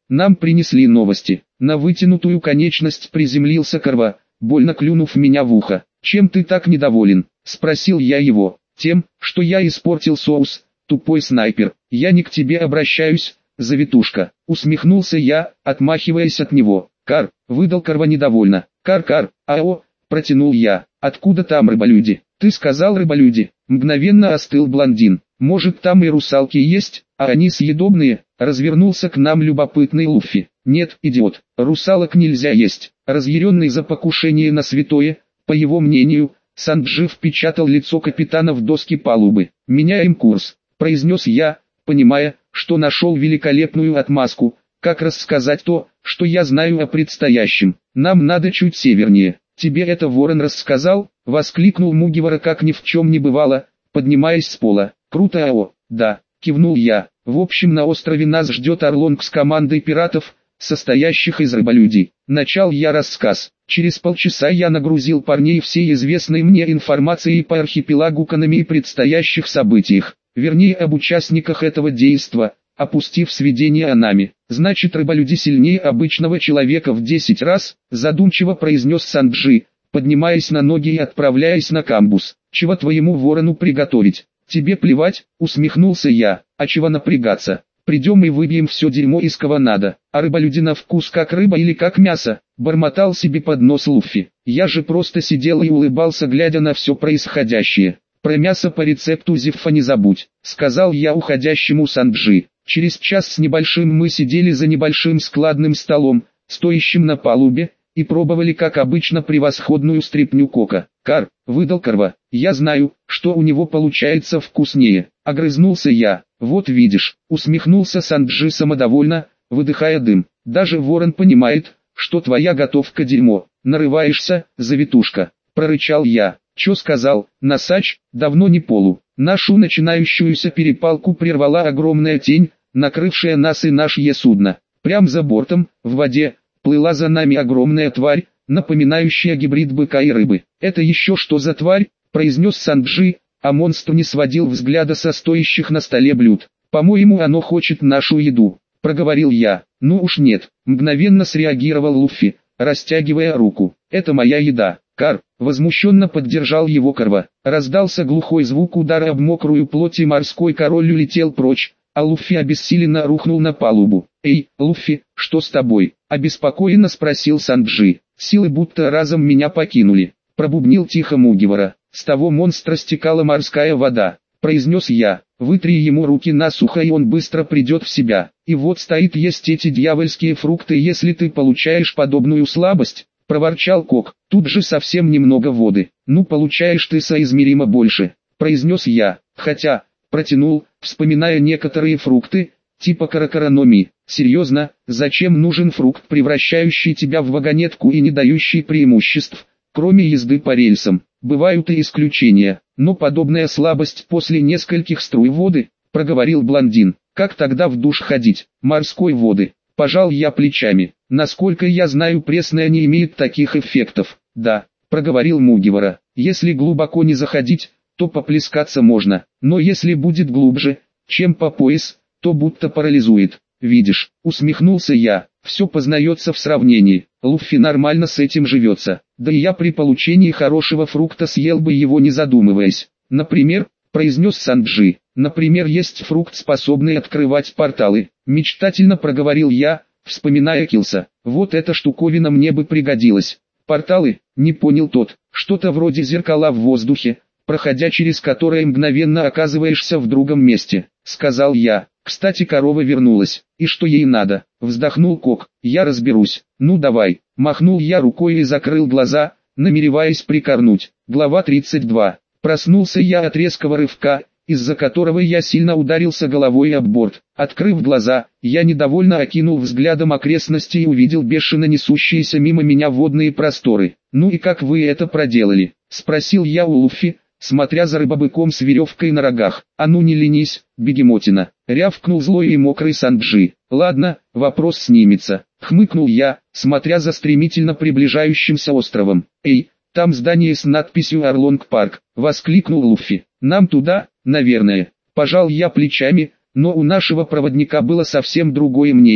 Нам принесли новости. На вытянутую конечность приземлился Карва, больно клюнув меня в ухо. «Чем ты так недоволен?» – спросил я его. «Тем, что я испортил соус, тупой снайпер. Я не к тебе обращаюсь, завитушка», – усмехнулся я, отмахиваясь от него. «Кар», – выдал Карва недовольно. «Кар-кар, ао», – протянул я. «Откуда там рыболюди?» «Ты сказал рыболюди», – мгновенно остыл блондин. «Может, там и русалки есть, а они съедобные?» – развернулся к нам любопытный Луффи. «Нет, идиот, русалок нельзя есть». Разъяренный за покушение на святое, по его мнению, Санджи впечатал лицо капитана в доски палубы. «Меняем курс», – произнес я, понимая, что нашел великолепную отмазку, как рассказать то, что я знаю о предстоящем. «Нам надо чуть севернее». «Тебе это Ворон рассказал?» – воскликнул Мугивара, как ни в чем не бывало, поднимаясь с пола. «Круто, ао». «Да», – кивнул я. «В общем, на острове нас ждет Орлонг с командой пиратов, состоящих из рыболюдей». Начал я рассказ. Через полчаса я нагрузил парней всей известной мне информацией по архипелагу Канами и предстоящих событиях, вернее об участниках этого действа, опустив сведения о нами. «Значит, рыболюди сильнее обычного человека в десять раз», задумчиво произнес Санджи, поднимаясь на ноги и отправляясь на камбуз. «Чего твоему ворону приготовить?» «Тебе плевать», усмехнулся я. «А чего напрягаться? Придем и выбьем все дерьмо из кого надо. А рыболюди на вкус как рыба или как мясо?» Бормотал себе под нос Луффи. Я же просто сидел и улыбался, глядя на все происходящее. «Про мясо по рецепту Зиффа не забудь», сказал я уходящему Санджи. Через час с небольшим мы сидели за небольшим складным столом, стоящим на палубе, и пробовали, как обычно, превосходную стряпню Кока. «Кар», — выдал Карва, — «я знаю, что у него получается вкуснее», — огрызнулся я. «Вот видишь», — усмехнулся Санджи самодовольно, выдыхая дым. «Даже Ворон понимает, что твоя готовка дерьмо. Нарываешься, завитушка», — прорычал я. «Чё сказал, Носач?» «Давно не полу». Нашу начинающуюся перепалку прервала огромная тень, накрывшая нас и наше судно. Прям за бортом, в воде, плыла за нами огромная тварь, напоминающая гибрид быка и рыбы. «Это еще что за тварь?» – произнес Санджи, а монстр не сводил взгляда со стоящих на столе блюд. «По-моему, оно хочет нашу еду», – проговорил я. «Ну уж нет», – мгновенно среагировал Луффи, растягивая руку. «Это моя еда». «Кар», — возмущенно поддержал его Карва. Раздался глухой звук удара об мокрую плоть, и морской король улетел прочь, а Луффи обессиленно рухнул на палубу. «Эй, Луффи, что с тобой?» — обеспокоенно спросил Санджи. «Силы будто разом меня покинули», — пробубнил тихо Мугивара. «С того монстра стекала морская вода», — произнес я. «Вытри ему руки насухо, и он быстро придет в себя. И вот стоит есть эти дьявольские фрукты, если ты получаешь подобную слабость», — проворчал Кок. «Тут же совсем немного воды. Ну, получаешь ты соизмеримо больше», — произнес я. «Хотя», — протянул, вспоминая некоторые фрукты, типа каракарономи. «Серьезно, зачем нужен фрукт, превращающий тебя в вагонетку и не дающий преимуществ, кроме езды по рельсам? Бывают и исключения, но подобная слабость после нескольких струй воды», — проговорил блондин. «Как тогда в душ ходить? Морской воды». Пожал я плечами. «Насколько я знаю, пресная не имеет таких эффектов». «Да», — проговорил Мугивара. «Если глубоко не заходить, то поплескаться можно, но если будет глубже, чем по пояс, то будто парализует». «Видишь», — усмехнулся я, — «все познается в сравнении. Луффи нормально с этим живется, да и я при получении хорошего фрукта съел бы его, не задумываясь. Например», — произнес Санджи, — «например, есть фрукт, способный открывать порталы». Мечтательно проговорил я, вспоминая Килса. «Вот эта штуковина мне бы пригодилась». «Порталы?» — не понял тот. «Что-то вроде зеркала в воздухе, проходя через которое мгновенно оказываешься в другом месте», — сказал я. «Кстати, корова вернулась. И что ей надо?» — вздохнул Кок. «Я разберусь. Ну давай». Махнул я рукой и закрыл глаза, намереваясь прикорнуть. Глава тридцать два. Проснулся я от резкого рывка, из-за которого я сильно ударился головой об борт. Открыв глаза, я недовольно окинул взглядом окрестности и увидел бешено несущиеся мимо меня водные просторы. «Ну и как вы это проделали?» — спросил я у Луффи, смотря за рыбобыком с веревкой на рогах. «А ну не ленись, бегемотина!» — рявкнул злой и мокрый Санджи. «Ладно, вопрос снимется», — хмыкнул я, смотря за стремительно приближающимся островом. «Эй, там здание с надписью «Орлонг Парк», — воскликнул Луффи. «Нам туда, наверное». Пожал я плечами, но у нашего проводника было совсем другое мнение.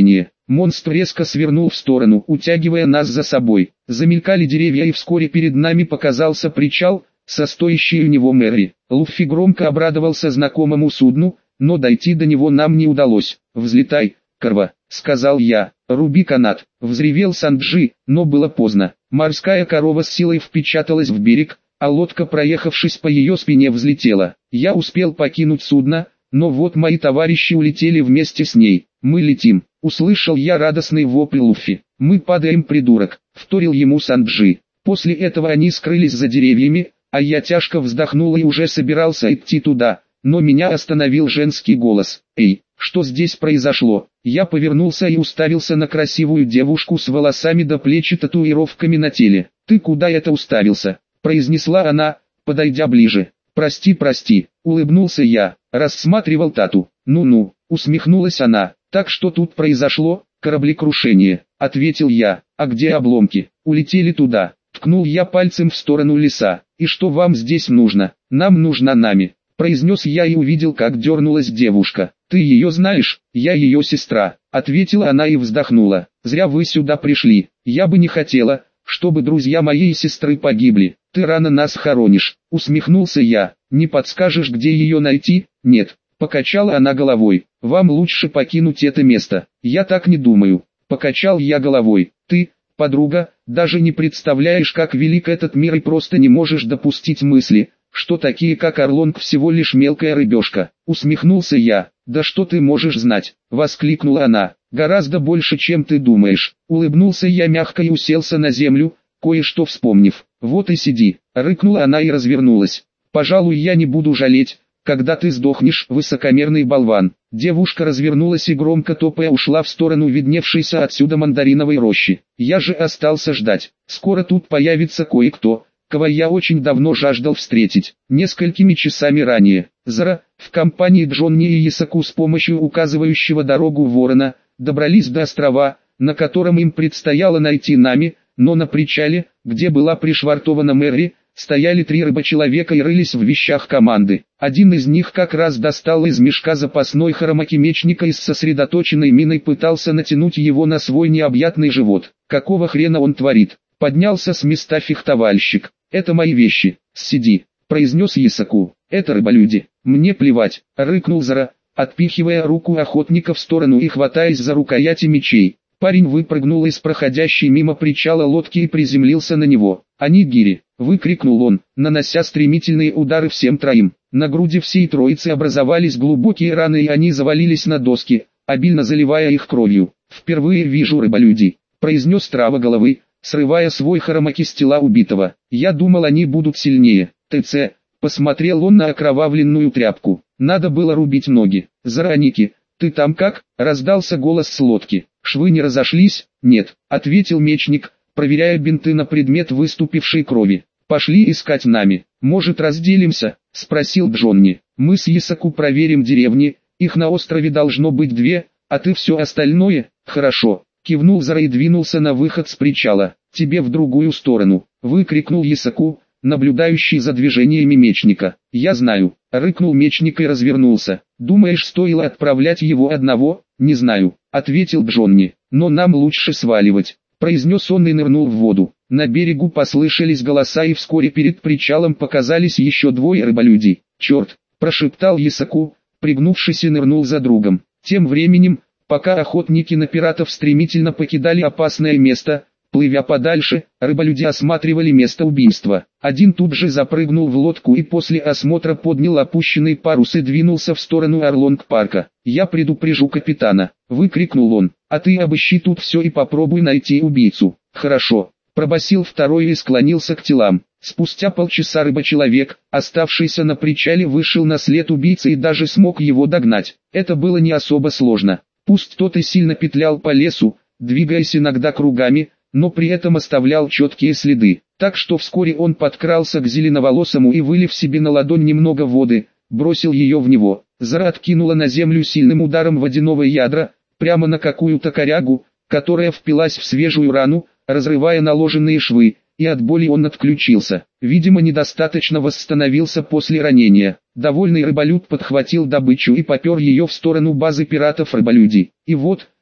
Монстр резко свернул в сторону, утягивая нас за собой. Замелькали деревья, и вскоре перед нами показался причал, со стоящей у него Мэри. Луффи громко обрадовался знакомому судну, но дойти до него нам не удалось. «Взлетай, корва», — сказал я. «Руби канат», — взревел Санджи, но было поздно. Морская корова с силой впечаталась в берег, а лодка, проехавшись по ее спине, взлетела. Я успел покинуть судно, но вот мои товарищи улетели вместе с ней. «Мы летим», — услышал я радостный вопль Луффи. «Мы падаем, придурок», — вторил ему Санджи. После этого они скрылись за деревьями, а я тяжко вздохнул и уже собирался идти туда, но меня остановил женский голос. «Эй, что здесь произошло?» Я повернулся и уставился на красивую девушку с волосами до плеч и татуировками на теле. «Ты куда это уставился?» — произнесла она, подойдя ближе. «Прости, прости», — улыбнулся я, рассматривал тату. «Ну-ну», — усмехнулась она. «Так что тут произошло?» «Кораблекрушение», — ответил я. «А где обломки?» «Улетели туда», — ткнул я пальцем в сторону леса. «И что вам здесь нужно?» «Нам нужно нами», — произнес я и увидел, как дернулась девушка. «Ты ее знаешь?» «Я ее сестра», — ответила она и вздохнула. «Зря вы сюда пришли. Я бы не хотела, чтобы друзья моей сестры погибли. Ты рано нас хоронишь», — усмехнулся я. «Не подскажешь, где ее найти?» «Нет», — покачала она головой. «Вам лучше покинуть это место». «Я так не думаю», — покачал я головой. «Ты, подруга, даже не представляешь, как велик этот мир, и просто не можешь допустить мысли, что такие как Орлонг всего лишь мелкая рыбешка», — усмехнулся я. «Да что ты можешь знать?» — воскликнула она. «Гораздо больше, чем ты думаешь». Улыбнулся я мягко и уселся на землю, кое-что вспомнив. «Вот и сиди», — рыкнула она и развернулась. «Пожалуй, я не буду жалеть, когда ты сдохнешь, высокомерный болван». Девушка развернулась и громко топая ушла в сторону видневшейся отсюда мандариновой рощи. Я же остался ждать. Скоро тут появится кое-кто, кого я очень давно жаждал встретить. Несколькими часами ранее, Зара, в компании Джонни и Ясаку с помощью указывающего дорогу ворона, добрались до острова, на котором им предстояло найти нами, но на причале, где была пришвартована Мэри, стояли три рыбочеловека и рылись в вещах команды. Один из них как раз достал из мешка запасной хромакимечника и с сосредоточенной миной пытался натянуть его на свой необъятный живот. «Какого хрена он творит?» — поднялся с места фехтовальщик. «Это мои вещи, сиди», — произнес Ясаку. «Это рыболюди». «Мне плевать», — рыкнул Зара, отпихивая руку охотника в сторону и хватаясь за рукояти мечей. Парень выпрыгнул из проходящей мимо причала лодки и приземлился на него. «Анигири!» — выкрикнул он, нанося стремительные удары всем троим. На груди всей троицы образовались глубокие раны, и они завалились на доски, обильно заливая их кровью. «Впервые вижу рыболюдей», — произнес Травоголовый, срывая свой хромаки с тела убитого. «Я думал, они будут сильнее». «ТЦ», — посмотрел он на окровавленную тряпку. «Надо было рубить ноги». «Зараники, ты там как?» — раздался голос с лодки. «Швы не разошлись?» «Нет», — ответил мечник, проверяя бинты на предмет выступившей крови. «Пошли искать нами. Может, разделимся?» — спросил Джонни. «Мы с Ясаку проверим деревни, их на острове должно быть две, а ты все остальное?» «Хорошо», — кивнул Зара и двинулся на выход с причала. «Тебе в другую сторону», — выкрикнул Ясаку, наблюдающий за движениями мечника. «Я знаю», — рыкнул мечник и развернулся. «Думаешь, стоило отправлять его одного?» «Не знаю», — ответил Джонни. «Но нам лучше сваливать», — произнес он и нырнул в воду. На берегу послышались голоса, и вскоре перед причалом показались еще двое рыболюдей. «Черт!» — прошептал Ясаку, пригнувшись и нырнул за другом. Тем временем, пока охотники на пиратов стремительно покидали опасное место, плывя подальше, рыболюди осматривали место убийства. Один тут же запрыгнул в лодку и после осмотра поднял опущенный парус и двинулся в сторону Орлонг-парка. «Я предупрежу капитана», — выкрикнул он, — «а ты обыщи тут все и попробуй найти убийцу». «Хорошо», — пробасил второй и склонился к телам. Спустя полчаса рыбочеловек, оставшийся на причале, вышел на след убийцы и даже смог его догнать. Это было не особо сложно. Пусть тот и сильно петлял по лесу, двигаясь иногда кругами, но при этом оставлял четкие следы. Так что вскоре он подкрался к зеленоволосому и, вылив себе на ладонь немного воды, бросил ее в него. Зара откинула на землю сильным ударом водяного ядра, прямо на какую-то корягу, которая впилась в свежую рану, разрывая наложенные швы, и от боли он отключился. Видимо, недостаточно восстановился после ранения. Довольный рыболюд подхватил добычу и попер ее в сторону базы пиратов рыболюдей. И вот,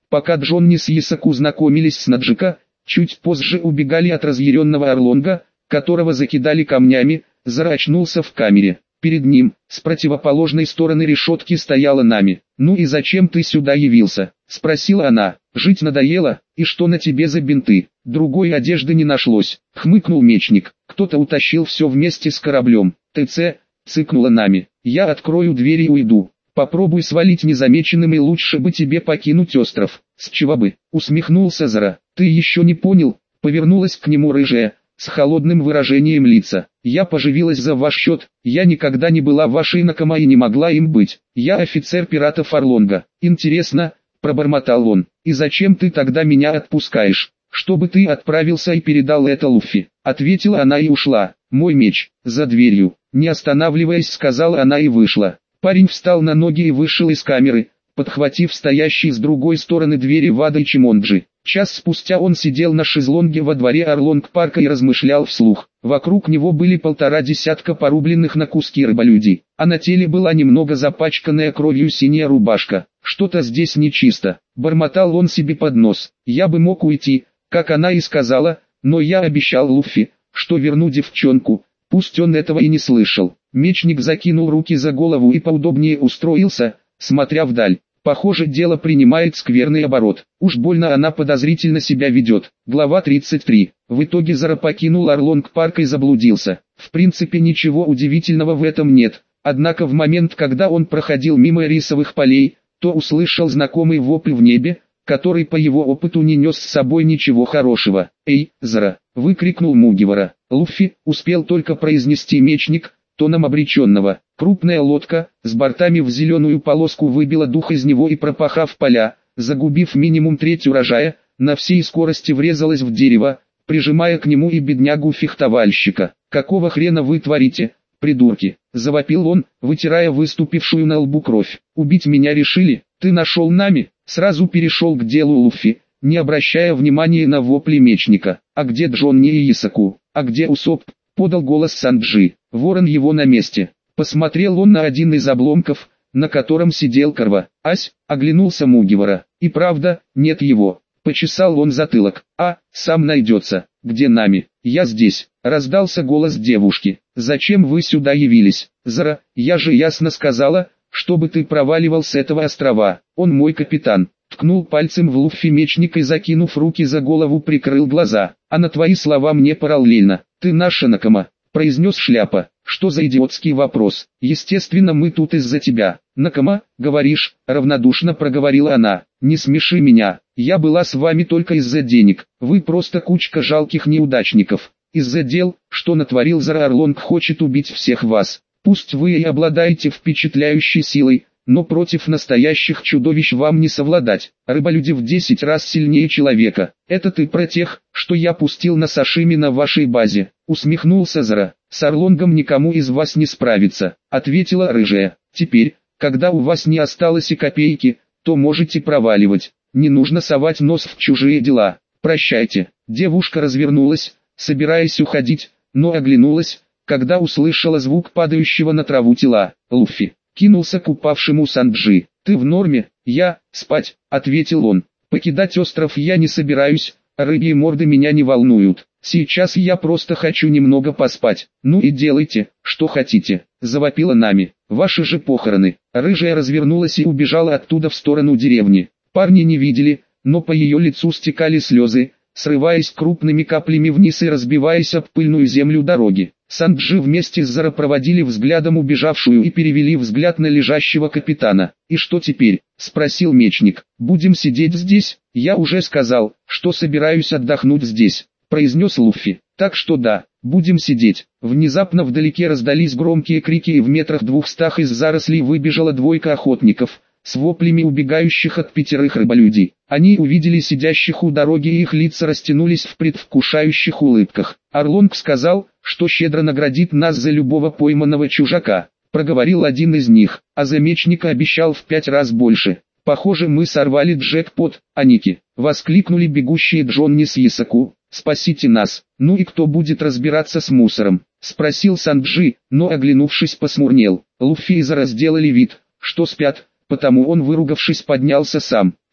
Пока Джонни с Исаку знакомились с Наджика, чуть позже убегали от разъяренного Орлонга, которого закидали камнями, Зара очнулся в камере. Перед ним, с противоположной стороны решетки, стояла Нами. «Ну и зачем ты сюда явился?» – спросила она. «Жить надоело, и что на тебе за бинты?» «Другой одежды не нашлось», – хмыкнул мечник. «Кто-то утащил все вместе с кораблем». «ТЦ», – цыкнула Нами. «Я открою дверь и уйду. Попробуй свалить незамеченным, и лучше бы тебе покинуть остров». «С чего бы?» – усмехнулся Зара. «Ты еще не понял?» – повернулась к нему рыжая, с холодным выражением лица. «Я поживилась за ваш счет, я никогда не была вашей Накама и не могла им быть. Я офицер пиратов Орлонга». «Интересно», – пробормотал он, – «и зачем ты тогда меня отпускаешь?» «Чтобы ты отправился и передал это Луффи», – ответила она и ушла. «Мой меч, за дверью», – не останавливаясь, сказала она и вышла. Парень встал на ноги и вышел из камеры, подхватив стоящий с другой стороны двери Вада и Чимонджи. Час спустя он сидел на шезлонге во дворе Орлонг-парка и размышлял вслух. Вокруг него были полтора десятка порубленных на куски рыболюдей, а на теле была немного запачканная кровью синяя рубашка. «Что-то здесь нечисто», — бормотал он себе под нос. «Я бы мог уйти, как она и сказала, но я обещал Луффи, что верну девчонку, пусть он этого и не слышал». Мечник закинул руки за голову и поудобнее устроился, смотря вдаль. Похоже, дело принимает скверный оборот. Уж больно она подозрительно себя ведет. Глава тридцать три. В итоге Зара покинул Орлонг-парк и заблудился. В принципе, ничего удивительного в этом нет. Однако в момент, когда он проходил мимо рисовых полей, то услышал знакомый вопль в небе, который по его опыту не нес с собой ничего хорошего. «Эй, Зара!» — выкрикнул Мугивара. Луффи успел только произнести мечник, тоном обреченного. Крупная лодка, с бортами в зеленую полоску, выбила дух из него и, пропахав поля, загубив минимум треть урожая, на всей скорости врезалась в дерево, прижимая к нему и беднягу-фехтовальщика. «Какого хрена вы творите, придурки?» – завопил он, вытирая выступившую на лбу кровь. «Убить меня решили? Ты нашел Нами?» Сразу перешел к делу Луффи, не обращая внимания на вопли мечника. «А где Джонни и Исаку? А где Усоп?» – подал голос Санджи. «Ворон его на месте». Посмотрел он на один из обломков, на котором сидел Карва. «Ась», — оглянулся Мугивара. «И правда, нет его». Почесал он затылок. «А, сам найдется. Где Нами?» «Я здесь», — раздался голос девушки. «Зачем вы сюда явились?» «Зара, я же ясно сказала, чтобы ты проваливал с этого острова. Он мой капитан». Ткнул пальцем в Луффи мечник и, закинув руки за голову, прикрыл глаза. «А на твои слова мне параллельно. Ты наша Накама», — произнес Шляпа. «Что за идиотский вопрос? Естественно, мы тут из-за тебя». «Накама, говоришь?» — равнодушно проговорила она. «Не смеши меня. Я была с вами только из-за денег. Вы просто кучка жалких неудачников. Из-за дел, что натворил Зара, Орлонг хочет убить всех вас. Пусть вы и обладаете впечатляющей силой, но против настоящих чудовищ вам не совладать. Рыболюди в десять раз сильнее человека. Это ты про тех, что я пустил на сашими на вашей базе?» Усмехнулся Зара. «С Орлонгом никому из вас не справиться», — ответила рыжая. «Теперь, когда у вас не осталось и копейки, то можете проваливать. Не нужно совать нос в чужие дела. Прощайте». Девушка развернулась, собираясь уходить, но оглянулась, когда услышала звук падающего на траву тела. Луффи кинулся к упавшему Санджи. «Ты в норме?» «Я, спать», — ответил он. «Покидать остров я не собираюсь, рыбьи морды меня не волнуют. Сейчас я просто хочу немного поспать». «Ну и делайте, что хотите», — завопила Нами. «Ваши же похороны». Рыжая развернулась и убежала оттуда в сторону деревни. Парни не видели, но по ее лицу стекали слезы, срываясь крупными каплями вниз и разбиваясь об пыльную землю дороги. Санджи вместе с Зара проводили взглядом убежавшую и перевели взгляд на лежащего капитана. «И что теперь?» — спросил мечник. «Будем сидеть здесь?» «Я уже сказал, что собираюсь отдохнуть здесь», — произнес Луффи. «Так что да, будем сидеть». Внезапно вдалеке раздались громкие крики, и в метрах двухстах из зарослей выбежала двойка охотников, с воплями убегающих от пятерых рыболюдей. Они увидели сидящих у дороги, и их лица растянулись в предвкушающих улыбках. «Орлонг сказал, что щедро наградит нас за любого пойманного чужака», — проговорил один из них, — «а за мечника обещал в пять раз больше. Похоже, мы сорвали джекпот, Аники», — воскликнули бегущие Джонни с Исаку. «Спасите нас». «Ну и кто будет разбираться с мусором?» — спросил Санджи, но, оглянувшись, посмурнел. Луффи и Зара сделали вид, что спят, потому он, выругавшись, поднялся сам.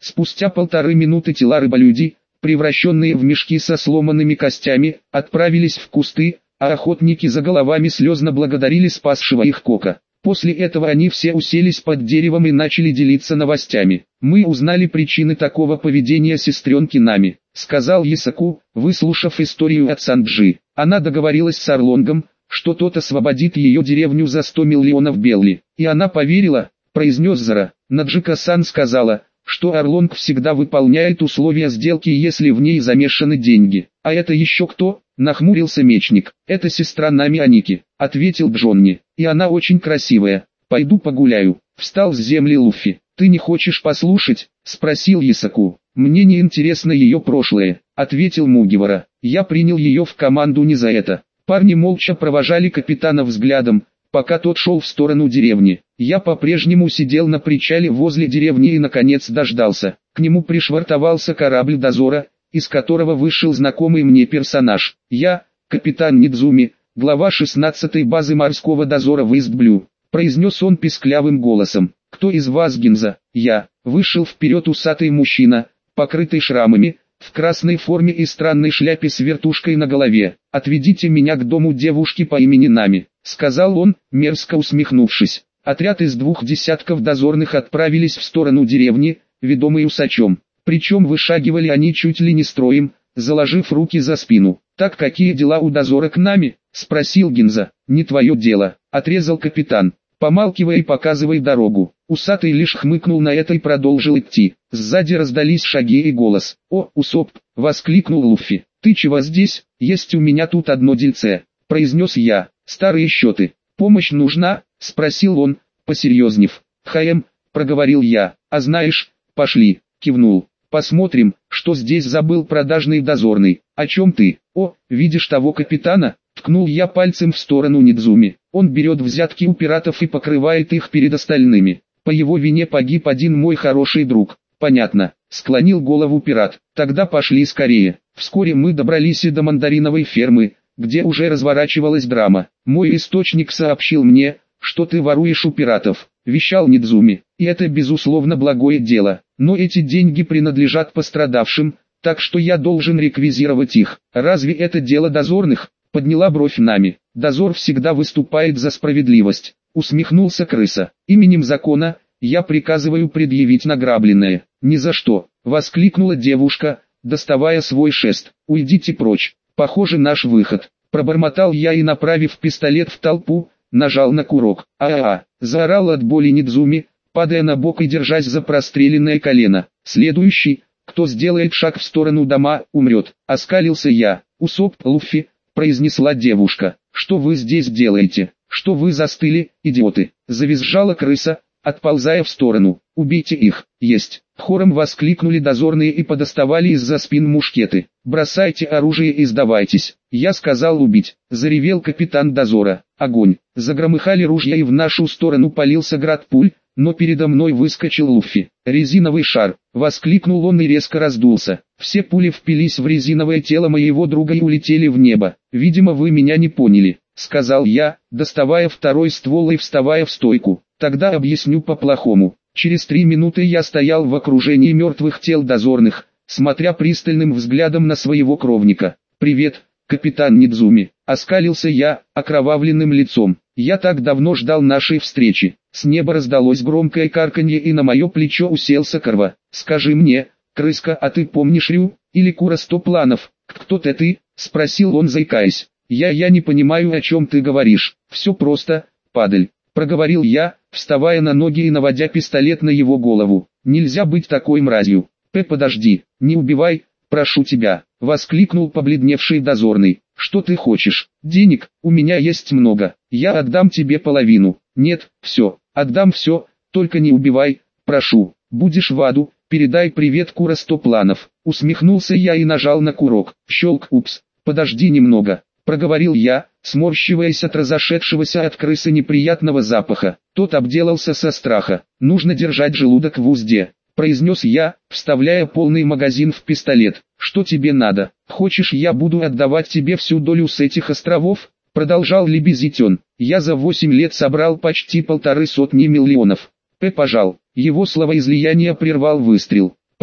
Спустя полторы минуты тела рыболюдей, превращенные в мешки со сломанными костями, отправились в кусты, а охотники за головами слезно благодарили спасшего их Кока. После этого они все уселись под деревом и начали делиться новостями. «Мы узнали причины такого поведения сестренки Нами», — сказал Ясаку, выслушав историю от Санджи. Она договорилась с Орлонгом, что тот освободит ее деревню за сто миллионов белли. И она поверила, произнес Зара. Наджика-сан сказала, что Орлонг всегда выполняет условия сделки, если в ней замешаны деньги. «А это еще кто?» — нахмурился мечник. «Это сестра Нами Аники», — ответил Джонни. «И она очень красивая. Пойду погуляю». Встал с земли Луффи. «Ты не хочешь послушать?» — спросил Ясаку. «Мне не интересно ее прошлое», — ответил Мугивара. «Я принял ее в команду не за это». Парни молча провожали капитана взглядом, пока тот шел в сторону деревни. Я по-прежнему сидел на причале возле деревни и наконец дождался. К нему пришвартовался корабль дозора, из которого вышел знакомый мне персонаж. Я, капитан Нидзуми, глава шестнадцатой базы морского дозора в Ист-Блю, произнес он писклявым голосом. «Кто из вас Гинза?» «Я». Вышел вперед усатый мужчина, покрытый шрамами, в красной форме и странной шляпе с вертушкой на голове. «Отведите меня к дому девушки по имени Нами», — сказал он, мерзко усмехнувшись. Отряд из двух десятков дозорных отправились в сторону деревни, ведомый усачом. Причем вышагивали они чуть ли не строем, заложив руки за спину. «Так какие дела у дозора к Нами?» — спросил Гинза. «Не твое дело», — отрезал капитан. «Помалкивай и показывай дорогу». Усатый лишь хмыкнул на это и продолжил идти. Сзади раздались шаги и голос. «О, Усоп!» — воскликнул Луффи. «Ты чего здесь? Есть у меня тут одно дельце», — произнес я. «Старые счеты. Помощь нужна?» — спросил он, посерьезнев. «Хаем», — проговорил я. «А знаешь, пошли», — кивнул. «Посмотрим, что здесь забыл продажный дозорный». «О чем ты?» «О, видишь того капитана?» — ткнул я пальцем в сторону Нидзуми. «Он берет взятки у пиратов и покрывает их перед остальными. По его вине погиб один мой хороший друг». «Понятно», — склонил голову пират. «Тогда пошли скорее». Вскоре мы добрались и до мандариновой фермы, где уже разворачивалась драма. «Мой источник сообщил мне, что ты воруешь у пиратов», — вещал Нидзуми. «И это безусловно благое дело. Но эти деньги принадлежат пострадавшим, так что я должен реквизировать их». «Разве это дело дозорных?» — подняла бровь Нами. «Дозор всегда выступает за справедливость», — усмехнулся крыса. «Именем закона я приказываю предъявить награбленное». «Ни за что», — воскликнула девушка, доставая свой шест. «Уйдите прочь. Похоже, наш выход», — пробормотал я и, направив пистолет в толпу, нажал на курок. «А-а-а!» — заорал от боли Нидзуми, падая на бок и держась за простреленное колено. «Следующий, кто сделает шаг в сторону дома, умрет», — оскалился я. «Усоп, Луффи», — произнесла девушка. «Что вы здесь делаете? Что вы застыли, идиоты?» — завизжала крыса, отползая в сторону. «Убейте их!» «Есть!» Хором воскликнули дозорные и подоставали из-за спин мушкеты. «Бросайте оружие и сдавайтесь!» «Я сказал убить!» Заревел капитан дозора. «Огонь!» Загромыхали ружья и в нашу сторону полился град пуль, но передо мной выскочил Луффи. «Резиновый шар!» Воскликнул он и резко раздулся. Все пули впились в резиновое тело моего друга и улетели в небо. «Видимо, вы меня не поняли», — сказал я, доставая второй ствол и вставая в стойку. «Тогда объясню по-плохому». Через три минуты я стоял в окружении мертвых тел дозорных, смотря пристальным взглядом на своего кровника. «Привет, капитан Нидзуми», — оскалился я, окровавленным лицом. «Я так давно ждал нашей встречи». С неба раздалось громкое карканье и на мое плечо уселся Корва. «Скажи мне, крыска, а ты помнишь Рю, или Кура сто планов?» «Кто-то ты?» — спросил он, заикаясь. «Я я не понимаю, о чем ты говоришь». «Все просто, падаль», — проговорил я, вставая на ноги и наводя пистолет на его голову. «Нельзя быть такой мразью». «П, подожди, не убивай, прошу тебя», — воскликнул побледневший дозорный. «Что ты хочешь? Денег? У меня есть много. Я отдам тебе половину». «Нет, все, отдам все, только не убивай, прошу. Будешь в аду, передай привет Кура сто планов». Усмехнулся я и нажал на курок. Щелк, упс, подожди немного, проговорил я, сморщиваясь от разошедшегося от крысы неприятного запаха. Тот обделался со страха. «Нужно держать желудок в узде», — произнес я, вставляя полный магазин в пистолет. «Что тебе надо? Хочешь, я буду отдавать тебе всю долю с этих островов?» — продолжал лебезить он. «Я за восемь лет собрал почти полторы сотни миллионов». П. пожал. Его словоизлияние прервал выстрел.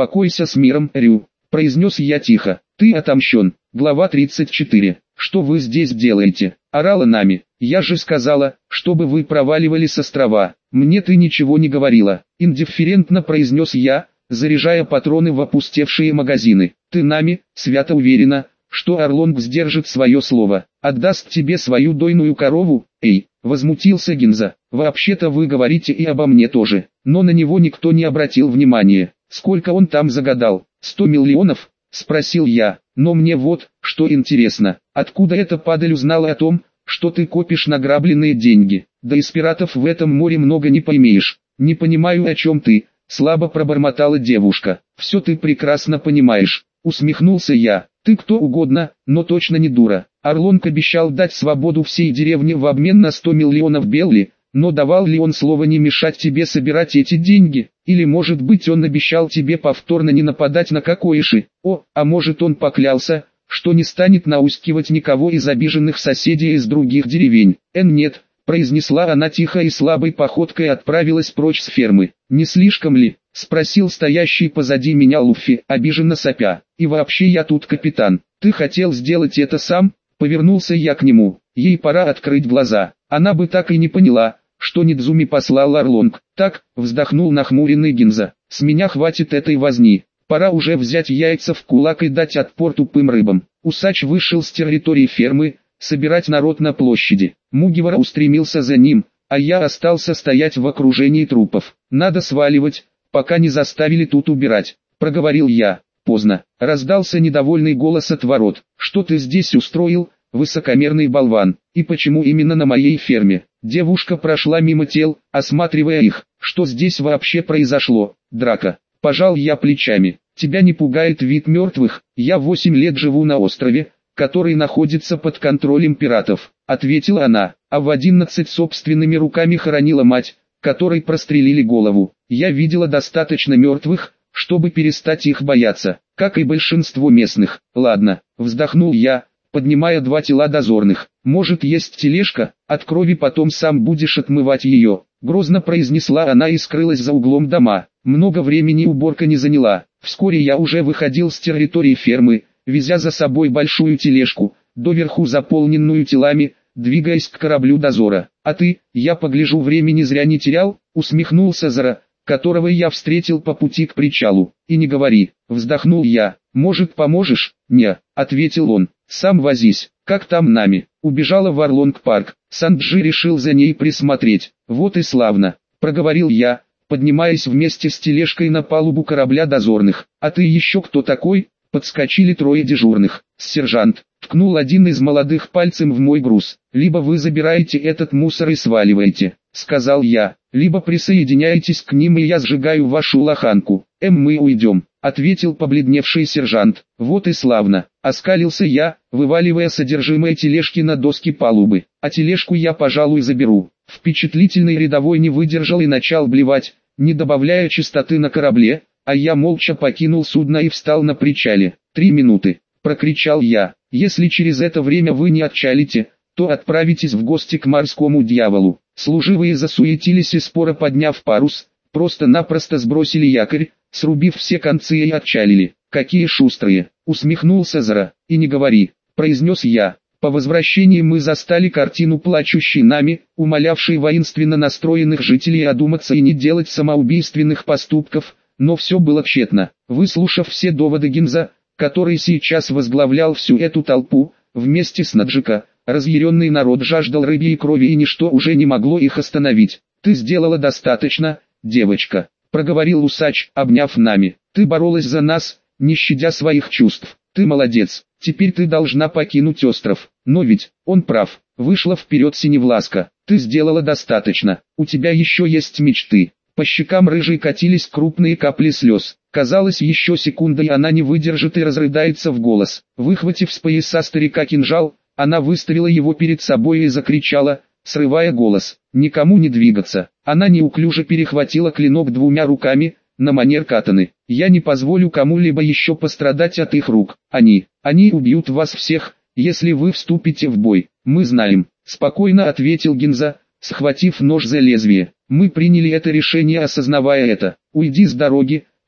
«Покойся с миром, Рю», — произнес я тихо. «Ты отомщен». Глава тридцать четыре. «Что вы здесь делаете?» — орала Нами. «Я же сказала, чтобы вы проваливали с острова. Мне ты ничего не говорила», — индифферентно произнес я, заряжая патроны в опустевшие магазины. «Ты, Нами, свято уверена, что Орлонг сдержит свое слово, отдаст тебе свою дойную корову?» «Эй!» — возмутился Гинза. «Вообще-то вы говорите и обо мне тоже». Но на него никто не обратил внимания. «Сколько он там загадал? Сто миллионов?» — спросил я. «Но мне вот, что интересно, откуда эта падаль узнала о том, что ты копишь награбленные деньги? Да из пиратов в этом море много не поймешь». «Не понимаю, о чем ты», — слабо пробормотала девушка. «Все ты прекрасно понимаешь», — усмехнулся я. «Ты кто угодно, но точно не дура». Орлонг обещал дать свободу всей деревне в обмен на сто миллионов белли, но давал ли он слово не мешать тебе собирать эти деньги? Или может быть он обещал тебе повторно не нападать на Кокоиши? О, а может он поклялся, что не станет наускивать никого из обиженных соседей из других деревень? «Эн нет», произнесла она тихо и слабой походкой отправилась прочь с фермы. «Не слишком ли?» — спросил стоящий позади меня Луффи, обиженно сопя. «И вообще я тут капитан. Ты хотел сделать это сам?» Повернулся я к нему. Ей пора открыть глаза. Она бы так и не поняла, что Нидзуми послал Орлонг. «Так», — вздохнул нахмуренный Гинза, — «с меня хватит этой возни. Пора уже взять яйца в кулак и дать отпор тупым рыбам». Усач вышел с территории фермы, собирать народ на площади. Мугивара устремился за ним, а я остался стоять в окружении трупов. «Надо сваливать, пока не заставили тут убирать», — проговорил я. Поздно. Раздался недовольный голос от ворот. «Что ты здесь устроил, высокомерный болван? И почему именно на моей ферме?» Девушка прошла мимо тел, осматривая их. «Что здесь вообще произошло?» «Драка». Пожал я плечами. «Тебя не пугает вид мертвых?» «Я восемь лет живу на острове, который находится под контролем пиратов», — ответила она. «А в одиннадцать собственными руками хоронила мать, которой прострелили голову. Я видела достаточно мертвых, чтобы перестать их бояться, как и большинство местных». «Ладно», — вздохнул я, поднимая два тела дозорных. «Может, есть тележка? От крови потом сам будешь отмывать ее», — грозно произнесла она и скрылась за углом дома. Много времени уборка не заняла. Вскоре я уже выходил с территории фермы, везя за собой большую тележку, доверху заполненную телами, двигаясь к кораблю дозора. «А ты, я погляжу, времени зря не терял?» — усмехнулся Зара, которого я встретил по пути к причалу. «И не говори», — вздохнул я. «Может, поможешь?» «Не», — ответил он. «Сам возись». «Как там Нами?» «Убежала в Орлонг-парк. Санджи решил за ней присмотреть». «Вот и славно», — проговорил я, поднимаясь вместе с тележкой на палубу корабля дозорных. «А ты еще кто такой?» Подскочили трое дежурных. «Сержант», — ткнул один из молодых пальцем в мой груз. «Либо вы забираете этот мусор и сваливаете», — сказал я, — «либо присоединяйтесь к ним и я сжигаю вашу лоханку». «Эм, мы уйдем», — ответил побледневший сержант. «Вот и славно», — оскалился я, вываливая содержимое тележки на доски палубы. «А тележку я, пожалуй, заберу». Впечатлительный рядовой не выдержал и начал блевать, не добавляя чистоты на корабле, а я молча покинул судно и встал на причале. «Три минуты», — прокричал я. «Если через это время вы не отчалите, то отправитесь в гости к морскому дьяволу». Служивые засуетились и, споро подняв парус, просто-напросто сбросили якорь, срубив все концы и отчалили. «Какие шустрые!» — усмехнулся Зара. «И не говори», — произнес я. По возвращении мы застали картину плачущей Нами, умолявшей воинственно настроенных жителей одуматься и не делать самоубийственных поступков, но все было тщетно. Выслушав все доводы Гинза, который сейчас возглавлял всю эту толпу, вместе с Наджика, разъяренный народ жаждал рыбьей крови и ничто уже не могло их остановить. «Ты сделала достаточно, девочка», — проговорил усач, обняв Нами. «Ты боролась за нас, не щадя своих чувств. Ты молодец, теперь ты должна покинуть остров». «Но ведь, он прав», — вышла вперед Синевласка. «Ты сделала достаточно, у тебя еще есть мечты». По щекам рыжей катились крупные капли слез. Казалось, еще секунда и она не выдержит и разрыдается в голос. Выхватив с пояса старика кинжал, она выставила его перед собой и закричала, срывая голос: «Никому не двигаться!» Она неуклюже перехватила клинок двумя руками, на манер катаны. «Я не позволю кому-либо еще пострадать от их рук. Они, они убьют вас всех, если вы вступите в бой. Мы знаем», — спокойно ответил Гинза, схватив нож за лезвие. «Мы приняли это решение, осознавая это. Уйди с дороги,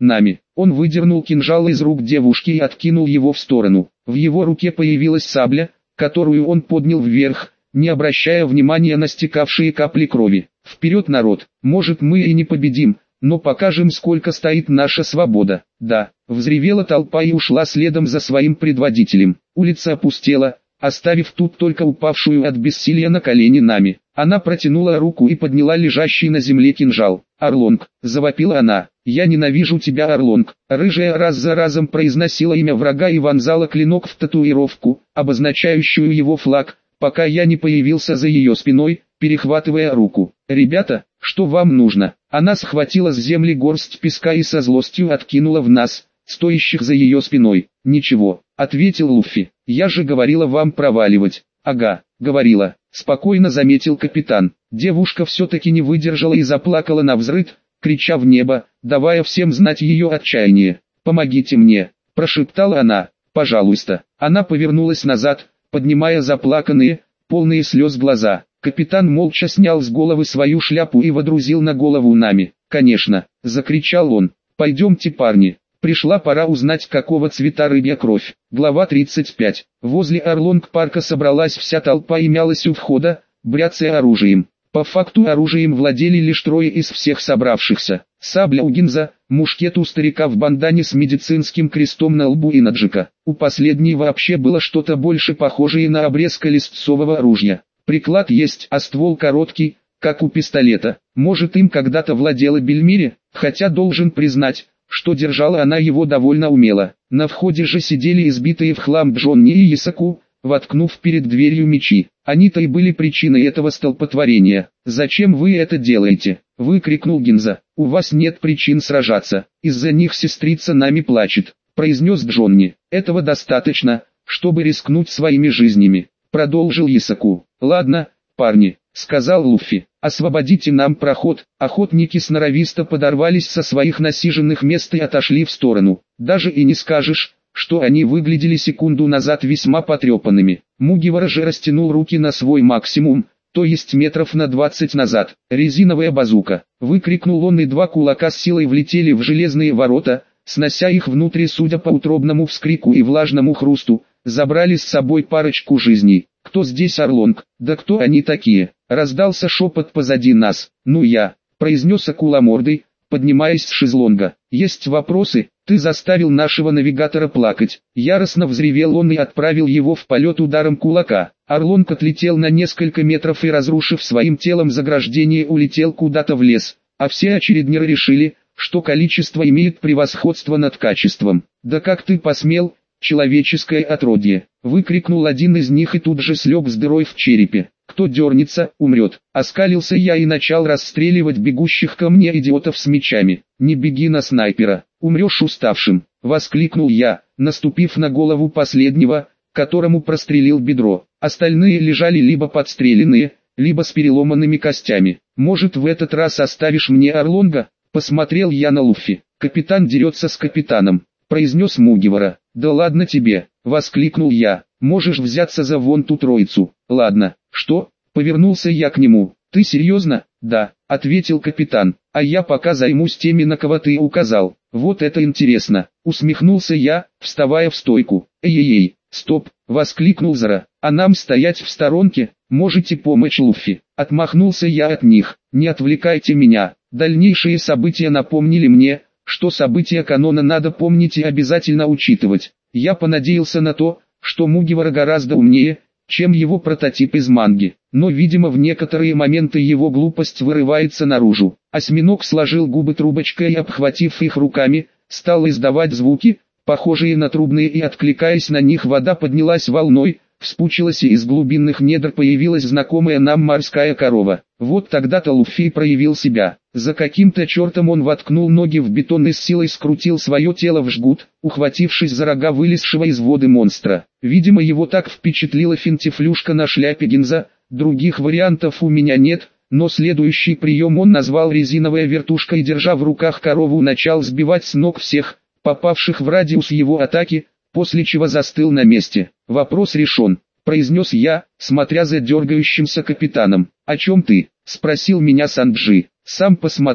нами. Он выдернул кинжал из рук девушки и откинул его в сторону. В его руке появилась сабля, которую он поднял вверх, не обращая внимания на стекавшие капли крови. «Вперед, народ! Может, мы и не победим, но покажем, сколько стоит наша свобода!» «Да!» — взревела толпа и ушла следом за своим предводителем. Улица опустела, оставив тут только упавшую от бессилия на колени Нами. Она протянула руку и подняла лежащий на земле кинжал. «Орлонг!» — завопила она. «Я ненавижу тебя, Орлонг!» Рыжая раз за разом произносила имя врага и вонзала клинок в татуировку, обозначающую его флаг, пока я не появился за ее спиной, перехватывая руку. «Ребята, что вам нужно?» Она схватила с земли горсть песка и со злостью откинула в нас, стоящих за ее спиной. «Ничего», — ответил Луффи. «Я же говорила вам проваливать». «Ага, говорила», — спокойно заметил капитан. Девушка все-таки не выдержала и заплакала навзрыд, крича в небо, давая всем знать ее отчаяние. «Помогите мне», — прошептала она. «Пожалуйста». Она повернулась назад, поднимая заплаканные, полные слез глаза. Капитан молча снял с головы свою шляпу и водрузил на голову Нами. «Конечно», — закричал он. «Пойдемте, парни. Пришла пора узнать, какого цвета рыбья кровь». Глава тридцать пять. Возле Орлонг-парка собралась вся толпа и мялась у входа, бряцая оружием. По факту оружием владели лишь трое из всех собравшихся. Сабля у Гинза, мушкет у старика в бандане с медицинским крестом на лбу и Наджика. У последней вообще было что-то больше похожее на обрез колесцового ружья. Приклад есть, а ствол короткий, как у пистолета. Может, им когда-то владела Бельмири, хотя должен признать, что держала она его довольно умело. На входе же сидели избитые в хлам Джонни и Исаку, воткнув перед дверью мечи. Они-то и были причиной этого столпотворения. «Зачем вы это делаете?» — выкрикнул Гинза. «У вас нет причин сражаться, из-за них сестрица Нами плачет», — произнес Джонни. «Этого достаточно, чтобы рискнуть своими жизнями», — продолжил Исаку. «Ладно, парни», — сказал Луффи, — «освободите нам проход». Охотники сноровисто подорвались со своих насиженных мест и отошли в сторону. Даже и не скажешь, что они выглядели секунду назад весьма потрепанными. Мугивара же растянул руки на свой максимум, то есть метров на двадцать назад. «Резиновая базука!» — выкрикнул он, и два кулака с силой влетели в железные ворота, снося их внутрь, судя по утробному вскрику и влажному хрусту, забрали с собой парочку жизней. «Кто здесь, Орлонг? Да кто они такие?» — раздался шепот позади нас. «Ну я», — произнес акуломордый, поднимаясь с шезлонга. «Есть вопросы? Ты заставил нашего навигатора плакать». Яростно взревел он и отправил его в полет ударом кулака. Орлонг отлетел на несколько метров и, разрушив своим телом заграждение, улетел куда-то в лес. А все очереднеры решили, что количество имеет превосходство над качеством. «Да как ты посмел, человеческое отродье!» — выкрикнул один из них и тут же слег с дырой в черепе. «Кто дернется, умрет». Оскалился я и начал расстреливать бегущих ко мне идиотов с мечами. «Не беги на снайпера, умрешь уставшим», — воскликнул я, наступив на голову последнего, которому прострелил бедро. Остальные лежали либо подстреленные, либо с переломанными костями. «Может, в этот раз оставишь мне Орлонга?» — посмотрел я на Луффи. «Капитан дерется с капитаном», — произнес Мугивара. «Да ладно тебе», — воскликнул я. «Можешь взяться за вон ту троицу». «Ладно». «Что?» — повернулся я к нему. «Ты серьезно?» «Да», — ответил капитан. «А я пока займусь теми, на кого ты указал». «Вот это интересно», — усмехнулся я, вставая в стойку. «Эй-эй-эй, стоп!» — воскликнул Зара. «А нам стоять в сторонке? Можете помочь, Луффи?» Отмахнулся я от них. «Не отвлекайте меня». Дальнейшие события напомнили мне, что события канона надо помнить и обязательно учитывать. Я понадеялся на то, что Мугивара гораздо умнее, чем его прототип из манги, но, видимо, в некоторые моменты его глупость вырывается наружу. Осьминог сложил губы трубочкой и, обхватив их руками, стал издавать звуки, похожие на трубные, и, откликаясь на них, вода поднялась волной, вспучилась, и из глубинных недр появилась знакомая нам морская корова. Вот тогда-то Луффи проявил себя. За каким-то чертом он воткнул ноги в бетон и с силой скрутил свое тело в жгут, ухватившись за рога вылезшего из воды монстра. Видимо, его так впечатлила финтифлюшка на шляпе Гинза. Других вариантов у меня нет, но следующий прием он назвал резиновая вертушка и, держа в руках корову, начал сбивать с ног всех, попавших в радиус его атаки, после чего застыл на месте. «Вопрос решен», — произнес я, смотря за дергающимся капитаном. «О чем ты?» — спросил меня Санджи. «Сам посмотри»,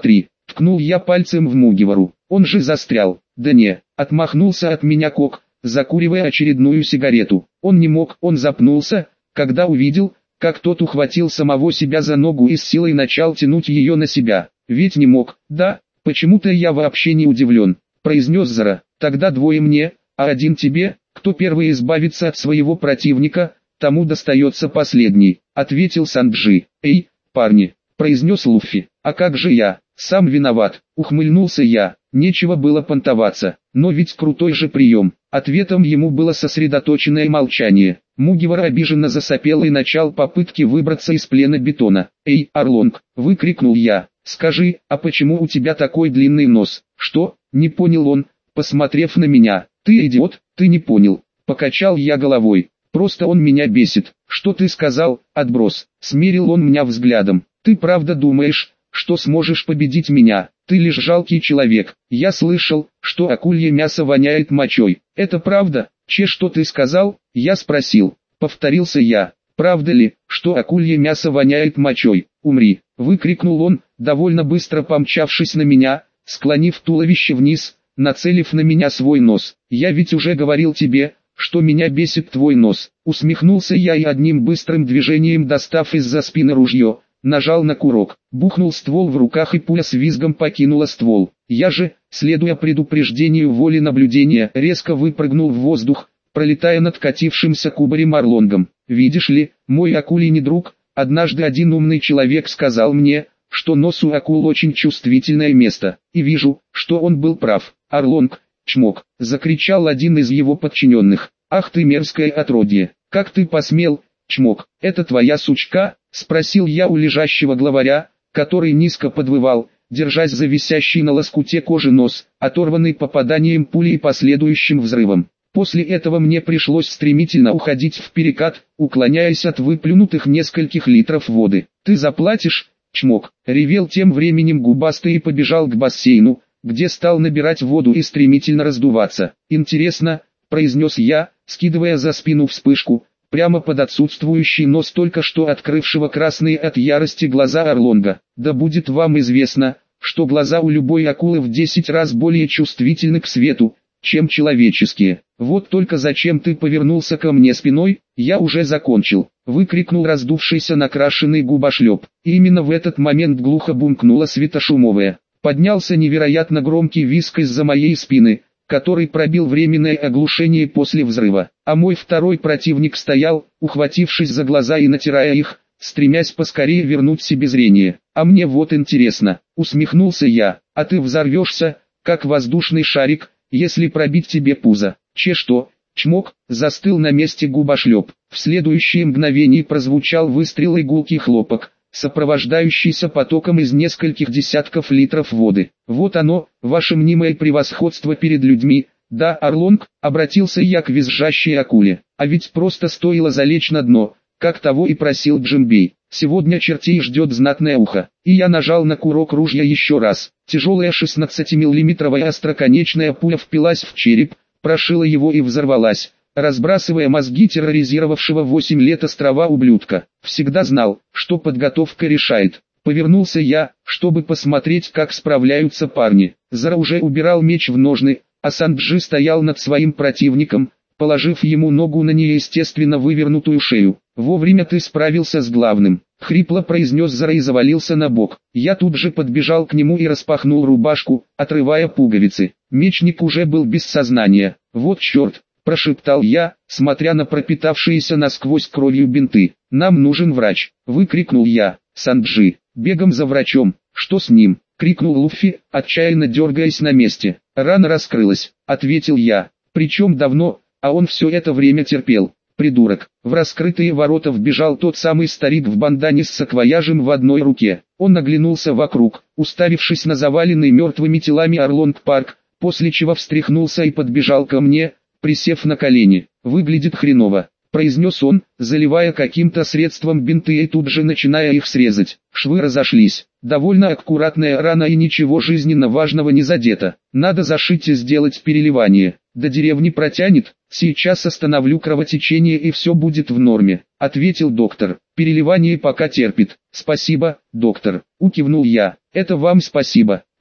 Ткнул я пальцем в Мугивару. Он же застрял. Да не, отмахнулся от меня Кок, закуривая очередную сигарету. Он не мог, он запнулся, когда увидел, как тот ухватил самого себя за ногу и с силой начал тянуть ее на себя. Ведь не мог, да, почему-то я вообще не удивлен, произнес Зара. Тогда двое мне, а один тебе, кто первый избавится от своего противника, тому достается последний, ответил Санджи. Эй, парни, произнес Луффи, а как же я, сам виноват, ухмыльнулся я, нечего было понтоваться, но ведь крутой же прием. Ответом ему было сосредоточенное молчание. Мугивара обиженно засопел и начал попытки выбраться из плена бетона. «Эй, Орлонг!» — выкрикнул я. «Скажи, а почему у тебя такой длинный нос?» «Что?» — не понял он, посмотрев на меня. «Ты идиот, ты не понял!» — покачал я головой. «Просто он меня бесит». «Что ты сказал, отброс?» — смерил он меня взглядом. «Ты правда думаешь, что сможешь победить меня? Ты лишь жалкий человек. Я слышал, что акулье мясо воняет мочой. Это правда? Че, что ты сказал?» Я спросил. Повторился я. «Правда ли, что акулье мясо воняет мочой?» «Умри!» — выкрикнул он, довольно быстро помчавшись на меня, склонив туловище вниз, нацелив на меня свой нос. «Я ведь уже говорил тебе, что меня бесит твой нос». Усмехнулся я и одним быстрым движением, достав из-за спины ружье, нажал на курок, бухнул ствол в руках и пуля с визгом покинула ствол. Я же, следуя предупреждению воли наблюдения, резко выпрыгнул в воздух, пролетая над катившимся кубарем Орлонгом. «Видишь ли, мой акулий не друг, однажды один умный человек сказал мне, что нос у акул очень чувствительное место, и вижу, что он был прав». «Орлонг, чмок!» — закричал один из его подчиненных. «Ах ты мерзкое отродье! Как ты посмел, чмок! Это твоя сучка?» — спросил я у лежащего главаря, который низко подвывал, держась за висящий на лоскуте кожи нос, оторванный попаданием пули и последующим взрывом. После этого мне пришлось стремительно уходить в перекат, уклоняясь от выплюнутых нескольких литров воды. «Ты заплатишь, чмок!» — ревел тем временем губастый и побежал к бассейну, где стал набирать воду и стремительно раздуваться. «Интересно», — произнес я, скидывая за спину вспышку, прямо под отсутствующий нос только что открывшего красные от ярости глаза Орлонга. «Да будет вам известно, что глаза у любой акулы в десять раз более чувствительны к свету, чем человеческие. Вот только зачем ты повернулся ко мне спиной?» «Я уже закончил», — выкрикнул раздувшийся накрашенный губошлеп. И именно в этот момент глухо бумкнула светошумовая. Поднялся невероятно громкий визг из-за моей спины, который пробил временное оглушение после взрыва. А мой второй противник стоял, ухватившись за глаза и натирая их, стремясь поскорее вернуть себе зрение. «А мне вот интересно», — усмехнулся я, — «а ты взорвешься, как воздушный шарик, если пробить тебе пузо?» «Че что?» Чмок, застыл на месте губошлеп. В следующее мгновение прозвучал выстрел и гулкий хлопок, сопровождающийся потоком из нескольких десятков литров воды. «Вот оно, ваше мнимое превосходство перед людьми, да, Орлонг?» — обратился я к визжащей акуле. «А ведь просто стоило залечь на дно, как того и просил Джимбей. Сегодня чертей ждет знатное ухо». И я нажал на курок ружья еще раз. Тяжелая шестнадцатимиллиметровая остроконечная пуля впилась в череп, прошила его и взорвалась, разбрасывая мозги терроризировавшего восемь лет острова ублюдка. Всегда знал, что подготовка решает. Повернулся я, чтобы посмотреть, как справляются парни. Зара уже убирал меч в ножны, а Санджи стоял над своим противником, положив ему ногу на неестественно вывернутую шею. «Вовремя ты справился с главным», — хрипло произнес Зара и завалился на бок. Я тут же подбежал к нему и распахнул рубашку, отрывая пуговицы. Мечник уже был без сознания. «Вот черт», — прошептал я, смотря на пропитавшиеся насквозь кровью бинты. «Нам нужен врач», — выкрикнул я. «Санджи, бегом за врачом». «Что с ним?» — крикнул Луффи, отчаянно дергаясь на месте. «Рана раскрылась», — ответил я. «Причем давно, а он все это время терпел». «Придурок!» В раскрытые ворота вбежал тот самый старик в бандане с саквояжем в одной руке. Он оглянулся вокруг, уставившись на заваленный мертвыми телами Орлонг-парк, после чего встряхнулся и подбежал ко мне, присев на колени. «Выглядит хреново», — произнес он, заливая каким-то средством бинты и тут же начиная их срезать. Швы разошлись. Довольно аккуратная рана и ничего жизненно важного не задето. Надо зашить и сделать переливание. До деревни протянет, сейчас остановлю кровотечение и все будет в норме, ответил доктор. Переливание пока терпит. Спасибо, доктор, укивнул я. Это вам спасибо,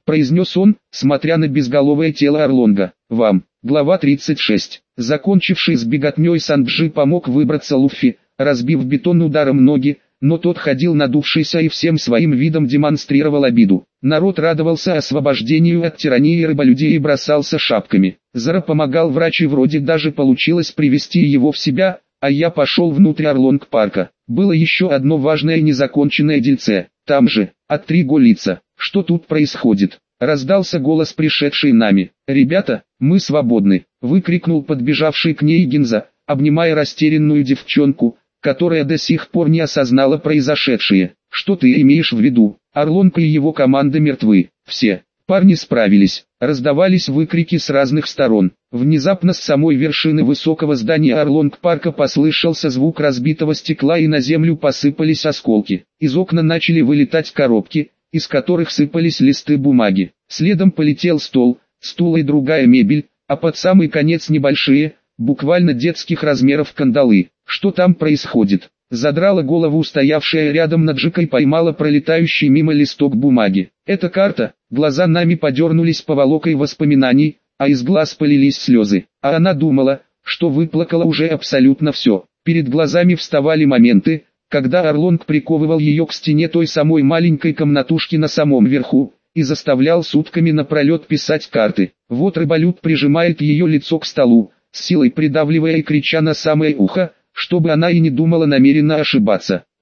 произнес он, смотря на безголовое тело Орлонга. «Вам». Глава тридцать шесть. Закончивший с беготней Санджи помог выбраться Луффи, разбив бетон ударом ноги, но тот ходил надувшийся и всем своим видом демонстрировал обиду. Народ радовался освобождению от тирании рыболюдей и бросался шапками. Зара помогал врач и вроде даже получилось привести его в себя, а я пошел внутрь Орлонг-парка. Было еще одно важное и незаконченное дельце. Там же, от Триго лица. Что тут происходит? Раздался голос пришедший нами. «Ребята, мы свободны!» — выкрикнул подбежавший к ней Гинза, обнимая растерянную девчонку, которая до сих пор не осознала произошедшее. «Что ты имеешь в виду? Орлонг и его команда мертвы. Все. Парни справились». Раздавались выкрики с разных сторон. Внезапно с самой вершины высокого здания Орлонг-парка послышался звук разбитого стекла и на землю посыпались осколки. Из окна начали вылетать коробки, из которых сыпались листы бумаги. Следом полетел стол, стул и другая мебель, а под самый конец небольшие, буквально детских размеров кандалы. «Что там происходит?» Задрала голову стоявшая рядом Наджика и поймала пролетающий мимо листок бумаги. «Это карта». Глаза нами подернулись поволокой воспоминаний, а из глаз полились слезы. А она думала, что выплакала уже абсолютно все. Перед глазами вставали моменты, когда Орлонг приковывал ее к стене той самой маленькой комнатушки на самом верху, и заставлял сутками напролет писать карты. Вот рыболюд прижимает ее лицо к столу, с силой придавливая и крича на самое ухо, чтобы она и не думала намеренно ошибаться.